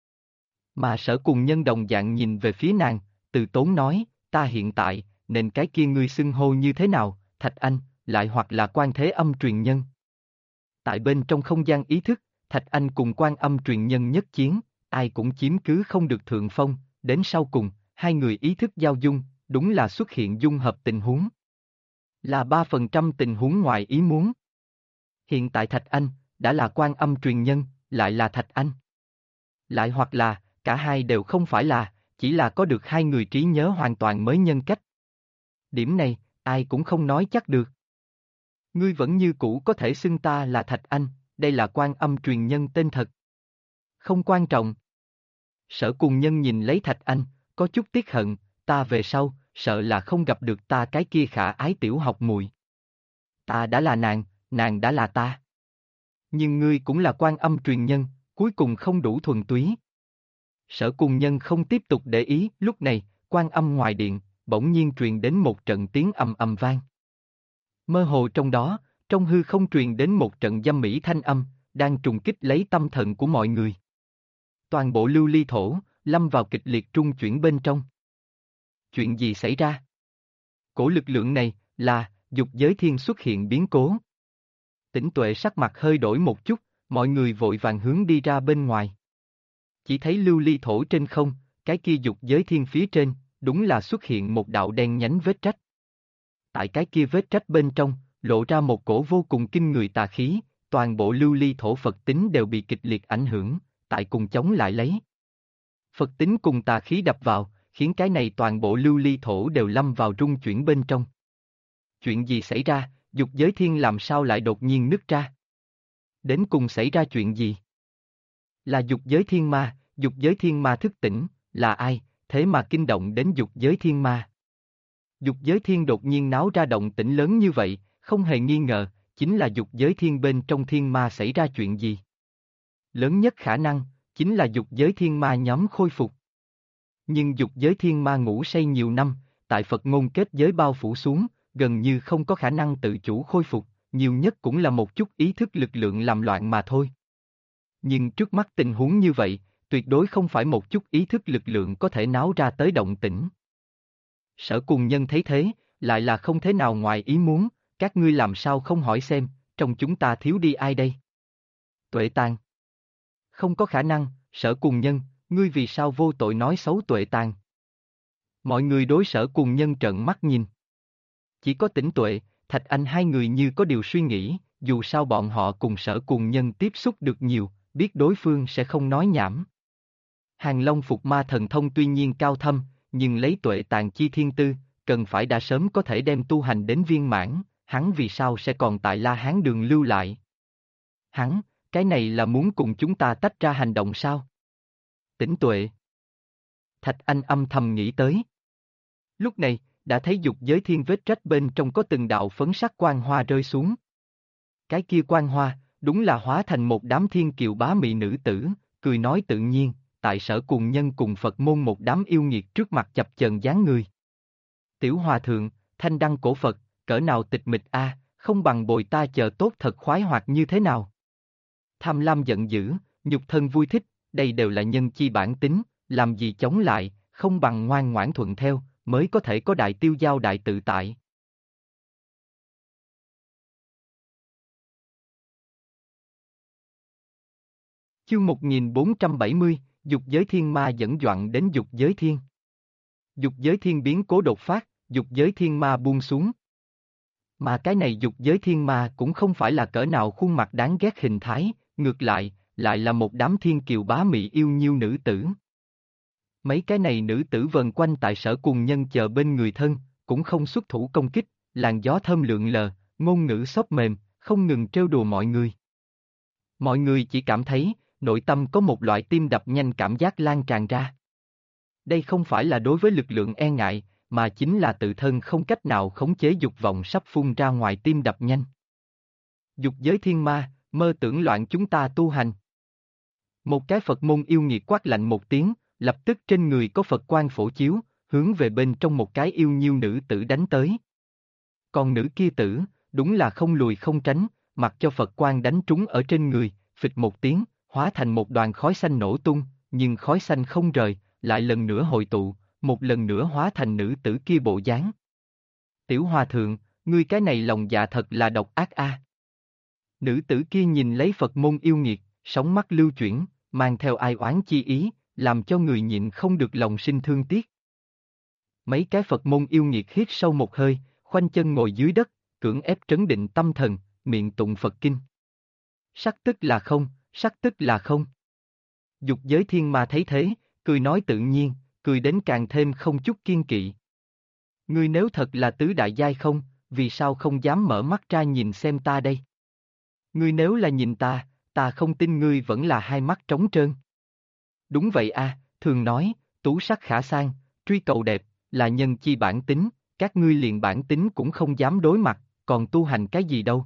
Mà Sở Cùng Nhân đồng dạng nhìn về phía nàng, từ tốn nói, ta hiện tại, nên cái kia ngươi xưng hô như thế nào, Thạch Anh, lại hoặc là Quan Thế Âm truyền nhân. Tại bên trong không gian ý thức, Thạch Anh cùng Quan Âm truyền nhân nhất chiến, ai cũng chiếm cứ không được thượng phong, đến sau cùng, hai người ý thức giao dung, đúng là xuất hiện dung hợp tình huống. Là 3% tình huống ngoài ý muốn. Hiện tại Thạch Anh, đã là Quan Âm truyền nhân, lại là Thạch Anh. Lại hoặc là, cả hai đều không phải là, chỉ là có được hai người trí nhớ hoàn toàn mới nhân cách. Điểm này, ai cũng không nói chắc được. Ngươi vẫn như cũ có thể xưng ta là Thạch Anh, đây là Quan Âm truyền nhân tên thật. Không quan trọng. Sở Cùng Nhân nhìn lấy Thạch Anh, có chút tiếc hận, ta về sau, sợ là không gặp được ta cái kia khả ái tiểu học muội. Ta đã là nàng, nàng đã là ta. Nhưng ngươi cũng là Quan Âm truyền nhân, cuối cùng không đủ thuần túy. Sở Cùng Nhân không tiếp tục để ý, lúc này, Quan Âm ngoài điện, bỗng nhiên truyền đến một trận tiếng ầm ầm vang. Mơ hồ trong đó, trong hư không truyền đến một trận dâm mỹ thanh âm, đang trùng kích lấy tâm thần của mọi người. Toàn bộ lưu ly thổ, lâm vào kịch liệt trung chuyển bên trong. Chuyện gì xảy ra? Cổ lực lượng này, là, dục giới thiên xuất hiện biến cố. Tĩnh Tuệ sắc mặt hơi đổi một chút, mọi người vội vàng hướng đi ra bên ngoài. Chỉ thấy lưu ly thổ trên không, cái kia dục giới thiên phía trên, đúng là xuất hiện một đạo đen nhánh vết rách. Tại cái kia vết rách bên trong, lộ ra một cổ vô cùng kinh người tà khí, toàn bộ lưu ly thổ Phật tính đều bị kịch liệt ảnh hưởng, tại cùng chống lại lấy. Phật tính cùng tà khí đập vào, khiến cái này toàn bộ lưu ly thổ đều lâm vào rung chuyển bên trong. Chuyện gì xảy ra, dục giới thiên làm sao lại đột nhiên nứt ra? Đến cùng xảy ra chuyện gì? Là dục giới thiên ma thức tỉnh, là ai, thế mà kinh động đến dục giới thiên ma. Dục giới thiên đột nhiên náo ra động tĩnh lớn như vậy, không hề nghi ngờ, chính là dục giới thiên bên trong thiên ma xảy ra chuyện gì. Lớn nhất khả năng, chính là dục giới thiên ma nhóm khôi phục. Nhưng dục giới thiên ma ngủ say nhiều năm, tại Phật ngôn kết giới bao phủ xuống, gần như không có khả năng tự chủ khôi phục, nhiều nhất cũng là một chút ý thức lực lượng làm loạn mà thôi. Nhưng trước mắt tình huống như vậy, tuyệt đối không phải một chút ý thức lực lượng có thể náo ra tới động tĩnh. Sở Cùng Nhân thấy thế, lại là không thế nào ngoài ý muốn, các ngươi làm sao không hỏi xem, trong chúng ta thiếu đi ai đây? Tuệ Tàn. Không có khả năng, Sở Cùng Nhân, ngươi vì sao vô tội nói xấu Tuệ Tàn? Mọi người đối Sở Cùng Nhân trợn mắt nhìn. Chỉ có Tĩnh Tuệ, Thạch Anh hai người như có điều suy nghĩ, dù sao bọn họ cùng Sở Cùng Nhân tiếp xúc được nhiều, biết đối phương sẽ không nói nhảm. Hàng Long Phục Ma thần thông tuy nhiên cao thâm, nhưng lấy Tuệ Tàn chi thiên tư, cần phải đã sớm có thể đem tu hành đến viên mãn, hắn vì sao sẽ còn tại La Hán đường lưu lại? Hắn, cái này là muốn cùng chúng ta tách ra hành động sao? Tĩnh Tuệ. Thạch Anh âm thầm nghĩ tới. Lúc này, đã thấy dục giới thiên vết rách bên trong có từng đạo phấn sắc quang hoa rơi xuống. Cái kia quang hoa, đúng là hóa thành một đám thiên kiều bá mị nữ tử, cười nói tự nhiên, tại Sở Cùng Nhân cùng Phật môn một đám yêu nghiệt trước mặt chập chờn dáng người. Tiểu Hòa Thượng, Thanh Đăng Cổ Phật, cỡ nào tịch mịch a, không bằng bồi ta chờ tốt thật khoái hoạt như thế nào. Tham lam giận dữ, nhục thân vui thích, đây đều là nhân chi bản tính, làm gì chống lại, không bằng ngoan ngoãn thuận theo, mới có thể có đại tiêu giao đại tự tại. Chương 1470, Dục giới thiên ma dẫn doạn đến dục giới thiên. Dục giới thiên biến cố đột phát, dục giới thiên ma buông xuống. Mà cái này dục giới thiên ma cũng không phải là cỡ nào khuôn mặt đáng ghét hình thái, ngược lại là một đám thiên kiều bá mị yêu nhiêu nữ tử. Mấy cái này nữ tử vần quanh tại sở cùng nhân chờ bên người thân, cũng không xuất thủ công kích, làn gió thơm lượn lờ, ngôn ngữ xốp mềm, không ngừng trêu đùa mọi người. Mọi người chỉ cảm thấy, nội tâm có một loại tim đập nhanh cảm giác lan tràn ra. Đây không phải là đối với lực lượng e ngại, mà chính là tự thân không cách nào khống chế dục vọng sắp phun ra ngoài tim đập nhanh. Dục giới thiên ma, mơ tưởng loạn chúng ta tu hành. Một cái Phật môn yêu nghiệt quát lạnh một tiếng, lập tức trên người có Phật quang phổ chiếu, hướng về bên trong một cái yêu nhiêu nữ tử đánh tới. Còn nữ kia tử, đúng là không lùi không tránh, mặc cho Phật quang đánh trúng ở trên người, phịch một tiếng, hóa thành một đoàn khói xanh nổ tung, nhưng khói xanh không rời, lại lần nữa hội tụ, một lần nữa hóa thành nữ tử kia bộ dáng. Tiểu hòa thượng, ngươi cái này lòng dạ thật là độc ác a. Nữ tử kia nhìn lấy Phật môn yêu nghiệt, sóng mắt lưu chuyển, mang theo ai oán chi ý, làm cho người nhịn không được lòng sinh thương tiếc. Mấy cái Phật môn yêu nghiệt hít sâu một hơi, khoanh chân ngồi dưới đất, cưỡng ép trấn định tâm thần, miệng tụng Phật kinh. Sắc tức là không, sắc tức là không. Dục giới thiên ma thấy thế, cười nói tự nhiên, cười đến càng thêm không chút kiên kỵ. Ngươi nếu thật là tứ đại giai không, vì sao không dám mở mắt ra nhìn xem ta đây? Ngươi nếu là nhìn ta không tin ngươi vẫn là hai mắt trống trơn. Đúng vậy a, thường nói, tú sắc khả san, truy cầu đẹp, là nhân chi bản tính, các ngươi liền bản tính cũng không dám đối mặt, còn tu hành cái gì đâu.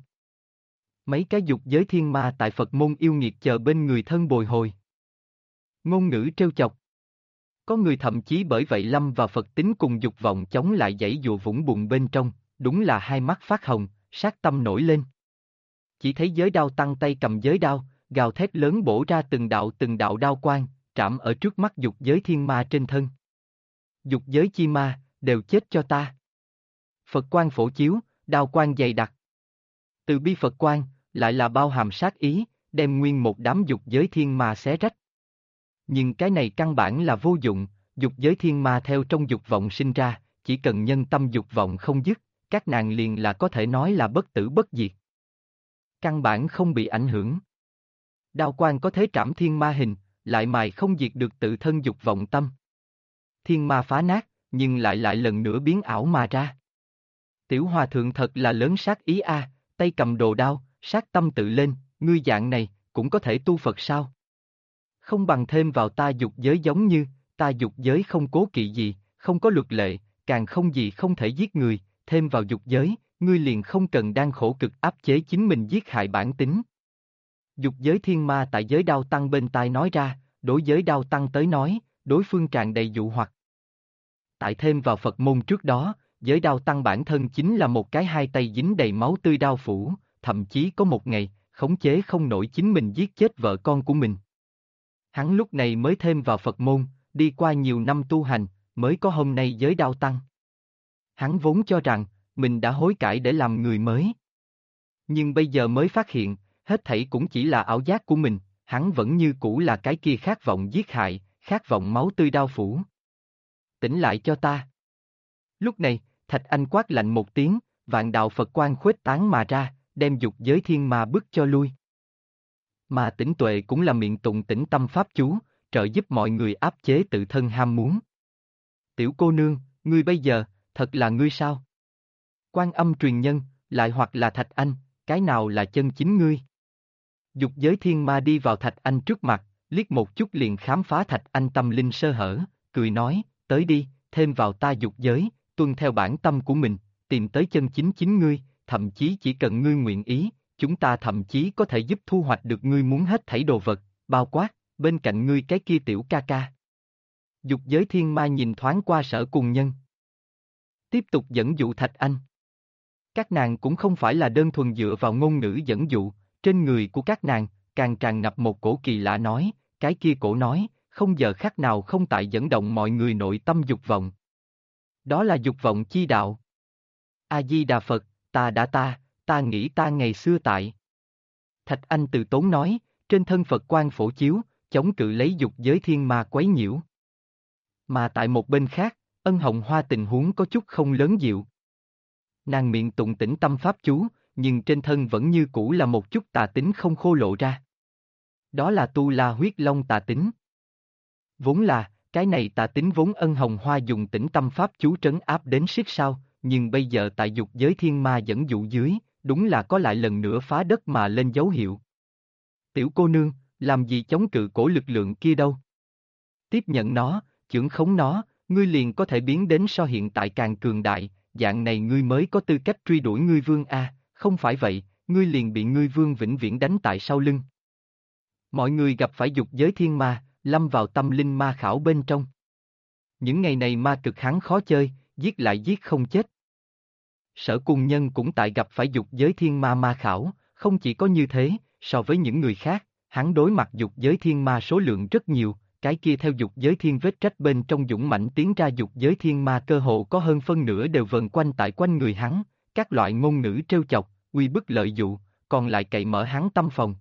Mấy cái dục giới thiên ma tại Phật môn yêu nghiệt chờ bên người thân bồi hồi. Ngôn ngữ trêu chọc. Có người thậm chí bởi vậy lâm vào Phật tính cùng dục vọng chống lại dãy dụa vũng bùn bên trong, đúng là hai mắt phát hồng, sát tâm nổi lên. Chỉ thấy giới đao tăng tay cầm giới đao, gào thét lớn bổ ra từng đạo đao quang, trảm ở trước mắt dục giới thiên ma trên thân. Dục giới chi ma, đều chết cho ta. Phật quang phổ chiếu, đao quang dày đặc. Từ bi Phật quang, lại là bao hàm sát ý, đem nguyên một đám dục giới thiên ma xé rách. Nhưng cái này căn bản là vô dụng, dục giới thiên ma theo trong dục vọng sinh ra, chỉ cần nhân tâm dục vọng không dứt, các nàng liền là có thể nói là bất tử bất diệt. Căn bản không bị ảnh hưởng. Đao quang có thế trảm thiên ma hình, lại mài không diệt được tự thân dục vọng tâm. Thiên ma phá nát, nhưng lại lần nữa biến ảo mà ra. Tiểu hòa thượng thật là lớn sát ý a, tay cầm đồ đao, sát tâm tự lên, ngươi dạng này, cũng có thể tu Phật sao? Không bằng thêm vào ta dục giới giống như, ta dục giới không cố kỵ gì, không có luật lệ, càng không gì không thể giết người, thêm vào dục giới, ngươi liền không cần đang khổ cực áp chế chính mình giết hại bản tính. Dục giới thiên ma tại giới đao tăng bên tai nói ra, đối giới đao tăng tới nói, đối phương tràn đầy dụ hoặc. Tại thêm vào Phật môn trước đó, giới đao tăng bản thân chính là một cái hai tay dính đầy máu tươi đao phủ, thậm chí có một ngày, khống chế không nổi chính mình giết chết vợ con của mình. Hắn lúc này mới thêm vào Phật môn, đi qua nhiều năm tu hành, mới có hôm nay giới đao tăng. Hắn vốn cho rằng, mình đã hối cải để làm người mới. Nhưng bây giờ mới phát hiện, hết thảy cũng chỉ là ảo giác của mình, hắn vẫn như cũ là cái kia khát vọng giết hại, khát vọng máu tươi đao phủ. Tỉnh lại cho ta. Lúc này, Thạch Anh quát lạnh một tiếng, vạn đạo Phật quang khuếch tán mà ra, đem dục giới thiên ma bức cho lui. Mà Tĩnh Tuệ cũng là miệng tụng tĩnh tâm pháp chú, trợ giúp mọi người áp chế tự thân ham muốn. Tiểu cô nương, ngươi bây giờ, thật là ngươi sao? Quan Âm truyền nhân, lại hoặc là Thạch Anh, cái nào là chân chính ngươi? Dục giới thiên ma đi vào Thạch Anh trước mặt, liếc một chút liền khám phá Thạch Anh tâm linh sơ hở, cười nói, tới đi, thêm vào ta dục giới, tuân theo bản tâm của mình, tìm tới chân chính chính ngươi, thậm chí chỉ cần ngươi nguyện ý, chúng ta thậm chí có thể giúp thu hoạch được ngươi muốn hết thảy đồ vật, bao quát, bên cạnh ngươi cái kia tiểu ca ca. Dục giới thiên ma nhìn thoáng qua Sở Cùng Nhân. Tiếp tục dẫn dụ Thạch Anh. Các nàng cũng không phải là đơn thuần dựa vào ngôn ngữ dẫn dụ, trên người của các nàng, càng tràn ngập một cổ kỳ lạ nói, cái kia cổ nói, không giờ khắc nào không tại dẫn động mọi người nội tâm dục vọng. Đó là dục vọng chi đạo. A-di-đà Phật, ta nghĩ ta ngày xưa tại. Thạch Anh từ tốn nói, trên thân Phật quang phổ chiếu, chống cự lấy dục giới thiên ma quấy nhiễu. Mà tại một bên khác, Ân Hồng Hoa tình huống có chút không lớn dịu. Nàng miệng tụng tĩnh tâm pháp chú, nhưng trên thân vẫn như cũ là một chút tà tính không khô lộ ra. Đó là tu la huyết long tà tính. Vốn là, cái này tà tính vốn Ân Hồng Hoa dùng tĩnh tâm pháp chú trấn áp đến siết sao, nhưng bây giờ tại dục giới thiên ma dẫn dụ dưới, đúng là có lại lần nữa phá đất mà lên dấu hiệu. Tiểu cô nương, làm gì chống cự cổ lực lượng kia đâu? Tiếp nhận nó, chưởng khống nó, ngươi liền có thể biến đến so hiện tại càng cường đại, dạng này ngươi mới có tư cách truy đuổi ngươi vương a, không phải vậy, ngươi liền bị ngươi vương vĩnh viễn đánh tại sau lưng. Mọi người gặp phải dục giới thiên ma, lâm vào tâm linh ma khảo bên trong. Những ngày này ma cực hắn khó chơi, giết lại giết không chết. Sở Cùng Nhân cũng tại gặp phải dục giới thiên ma ma khảo, không chỉ có như thế, so với những người khác, hắn đối mặt dục giới thiên ma số lượng rất nhiều, cái kia theo dục giới thiên vết trách bên trong dũng mãnh tiến ra dục giới thiên ma cơ hồ có hơn phân nửa đều vần quanh tại quanh người hắn, các loại ngôn ngữ trêu chọc, uy bức lợi dụ, còn lại cậy mở hắn tâm phòng.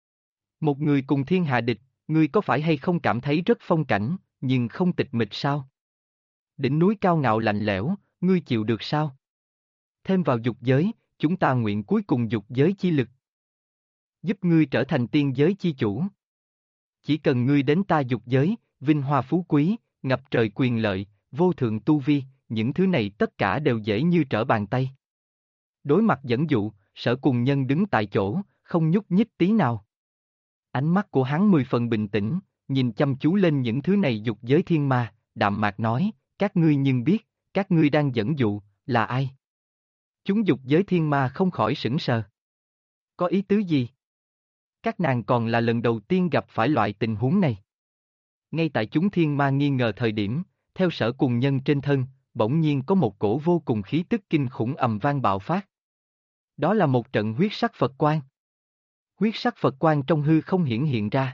Một người cùng thiên hạ địch, ngươi có phải hay không cảm thấy rất phong cảnh, nhưng không tịch mịch sao? Đỉnh núi cao ngạo lạnh lẽo, ngươi chịu được sao? Thêm vào dục giới, chúng ta nguyện cuối cùng dục giới chi lực. Giúp ngươi trở thành tiên giới chi chủ. Chỉ cần ngươi đến ta dục giới, vinh hoa phú quý, ngập trời quyền lợi, vô thượng tu vi, những thứ này tất cả đều dễ như trở bàn tay. Đối mặt dẫn dụ, Sở Cùng Nhân đứng tại chỗ, không nhúc nhích tí nào. Ánh mắt của hắn 10 phần bình tĩnh, nhìn chăm chú lên những thứ này dục giới thiên ma, đạm mạc nói, các ngươi nhưng biết, các ngươi đang dẫn dụ, là ai? Chúng dục giới thiên ma không khỏi sững sờ. Có ý tứ gì? Các nàng còn là lần đầu tiên gặp phải loại tình huống này. Ngay tại chúng thiên ma nghi ngờ thời điểm, theo Sở Cùng Nhân trên thân, bỗng nhiên có một cổ vô cùng khí tức kinh khủng ầm vang bạo phát. Đó là một trận huyết sắc Phật quang. Huyết sắc Phật quang trong hư không hiển hiện ra.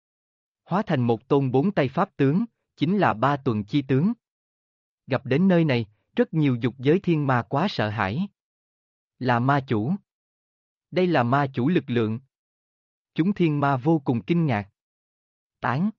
Hóa thành một tôn 4 tay pháp tướng, chính là 3 tuần chi tướng. Gặp đến nơi này, rất nhiều dục giới thiên ma quá sợ hãi. Là ma chủ. Đây là ma chủ lực lượng. Chúng thiên ma vô cùng kinh ngạc. Tán.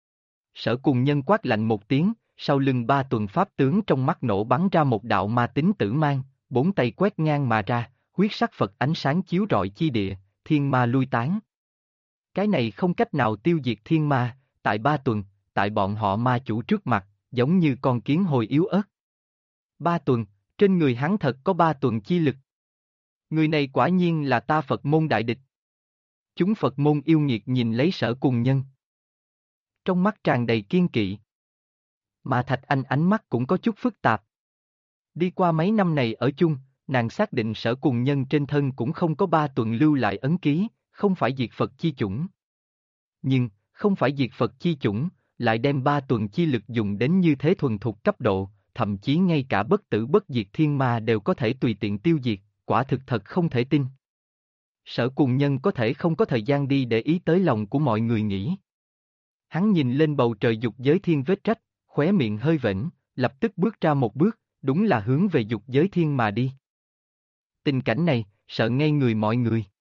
Sở Cùng Nhân quát lạnh một tiếng, sau lưng 3 tuần pháp tướng trong mắt nổ bắn ra một đạo ma tính tử mang, 4 tay quét ngang mà ra, huyết sắc Phật ánh sáng chiếu rọi chi địa, thiên ma lui tán. Cái này không cách nào tiêu diệt thiên ma, tại 3 tuần, tại bọn họ ma chủ trước mặt, giống như con kiến hồi yếu ớt. 3 tuần, trên người hắn thật có 3 tuần chi lực. Người này quả nhiên là ta Phật môn đại địch. Chúng Phật môn yêu nghiệt nhìn lấy Sở Cùng Nhân. Trong mắt tràn đầy kiên kỵ. Mà Thạch Anh ánh mắt cũng có chút phức tạp. Đi qua mấy năm này ở chung, nàng xác định Sở Cùng Nhân trên thân cũng không có 3 tuần lưu lại ấn ký, không phải diệt Phật chi chủng. Nhưng, không phải diệt Phật chi chủng, lại đem 3 tuần chi lực dùng đến như thế thuần thục cấp độ, thậm chí ngay cả bất tử bất diệt thiên ma đều có thể tùy tiện tiêu diệt, quả thực thật không thể tin. Sở Cùng Nhân có thể không có thời gian đi để ý tới lòng của mọi người nghĩ. Hắn nhìn lên bầu trời dục giới thiên vết trách, khóe miệng hơi vểnh, lập tức bước ra một bước, đúng là hướng về dục giới thiên mà đi. Tình cảnh này, sợ ngây người mọi người.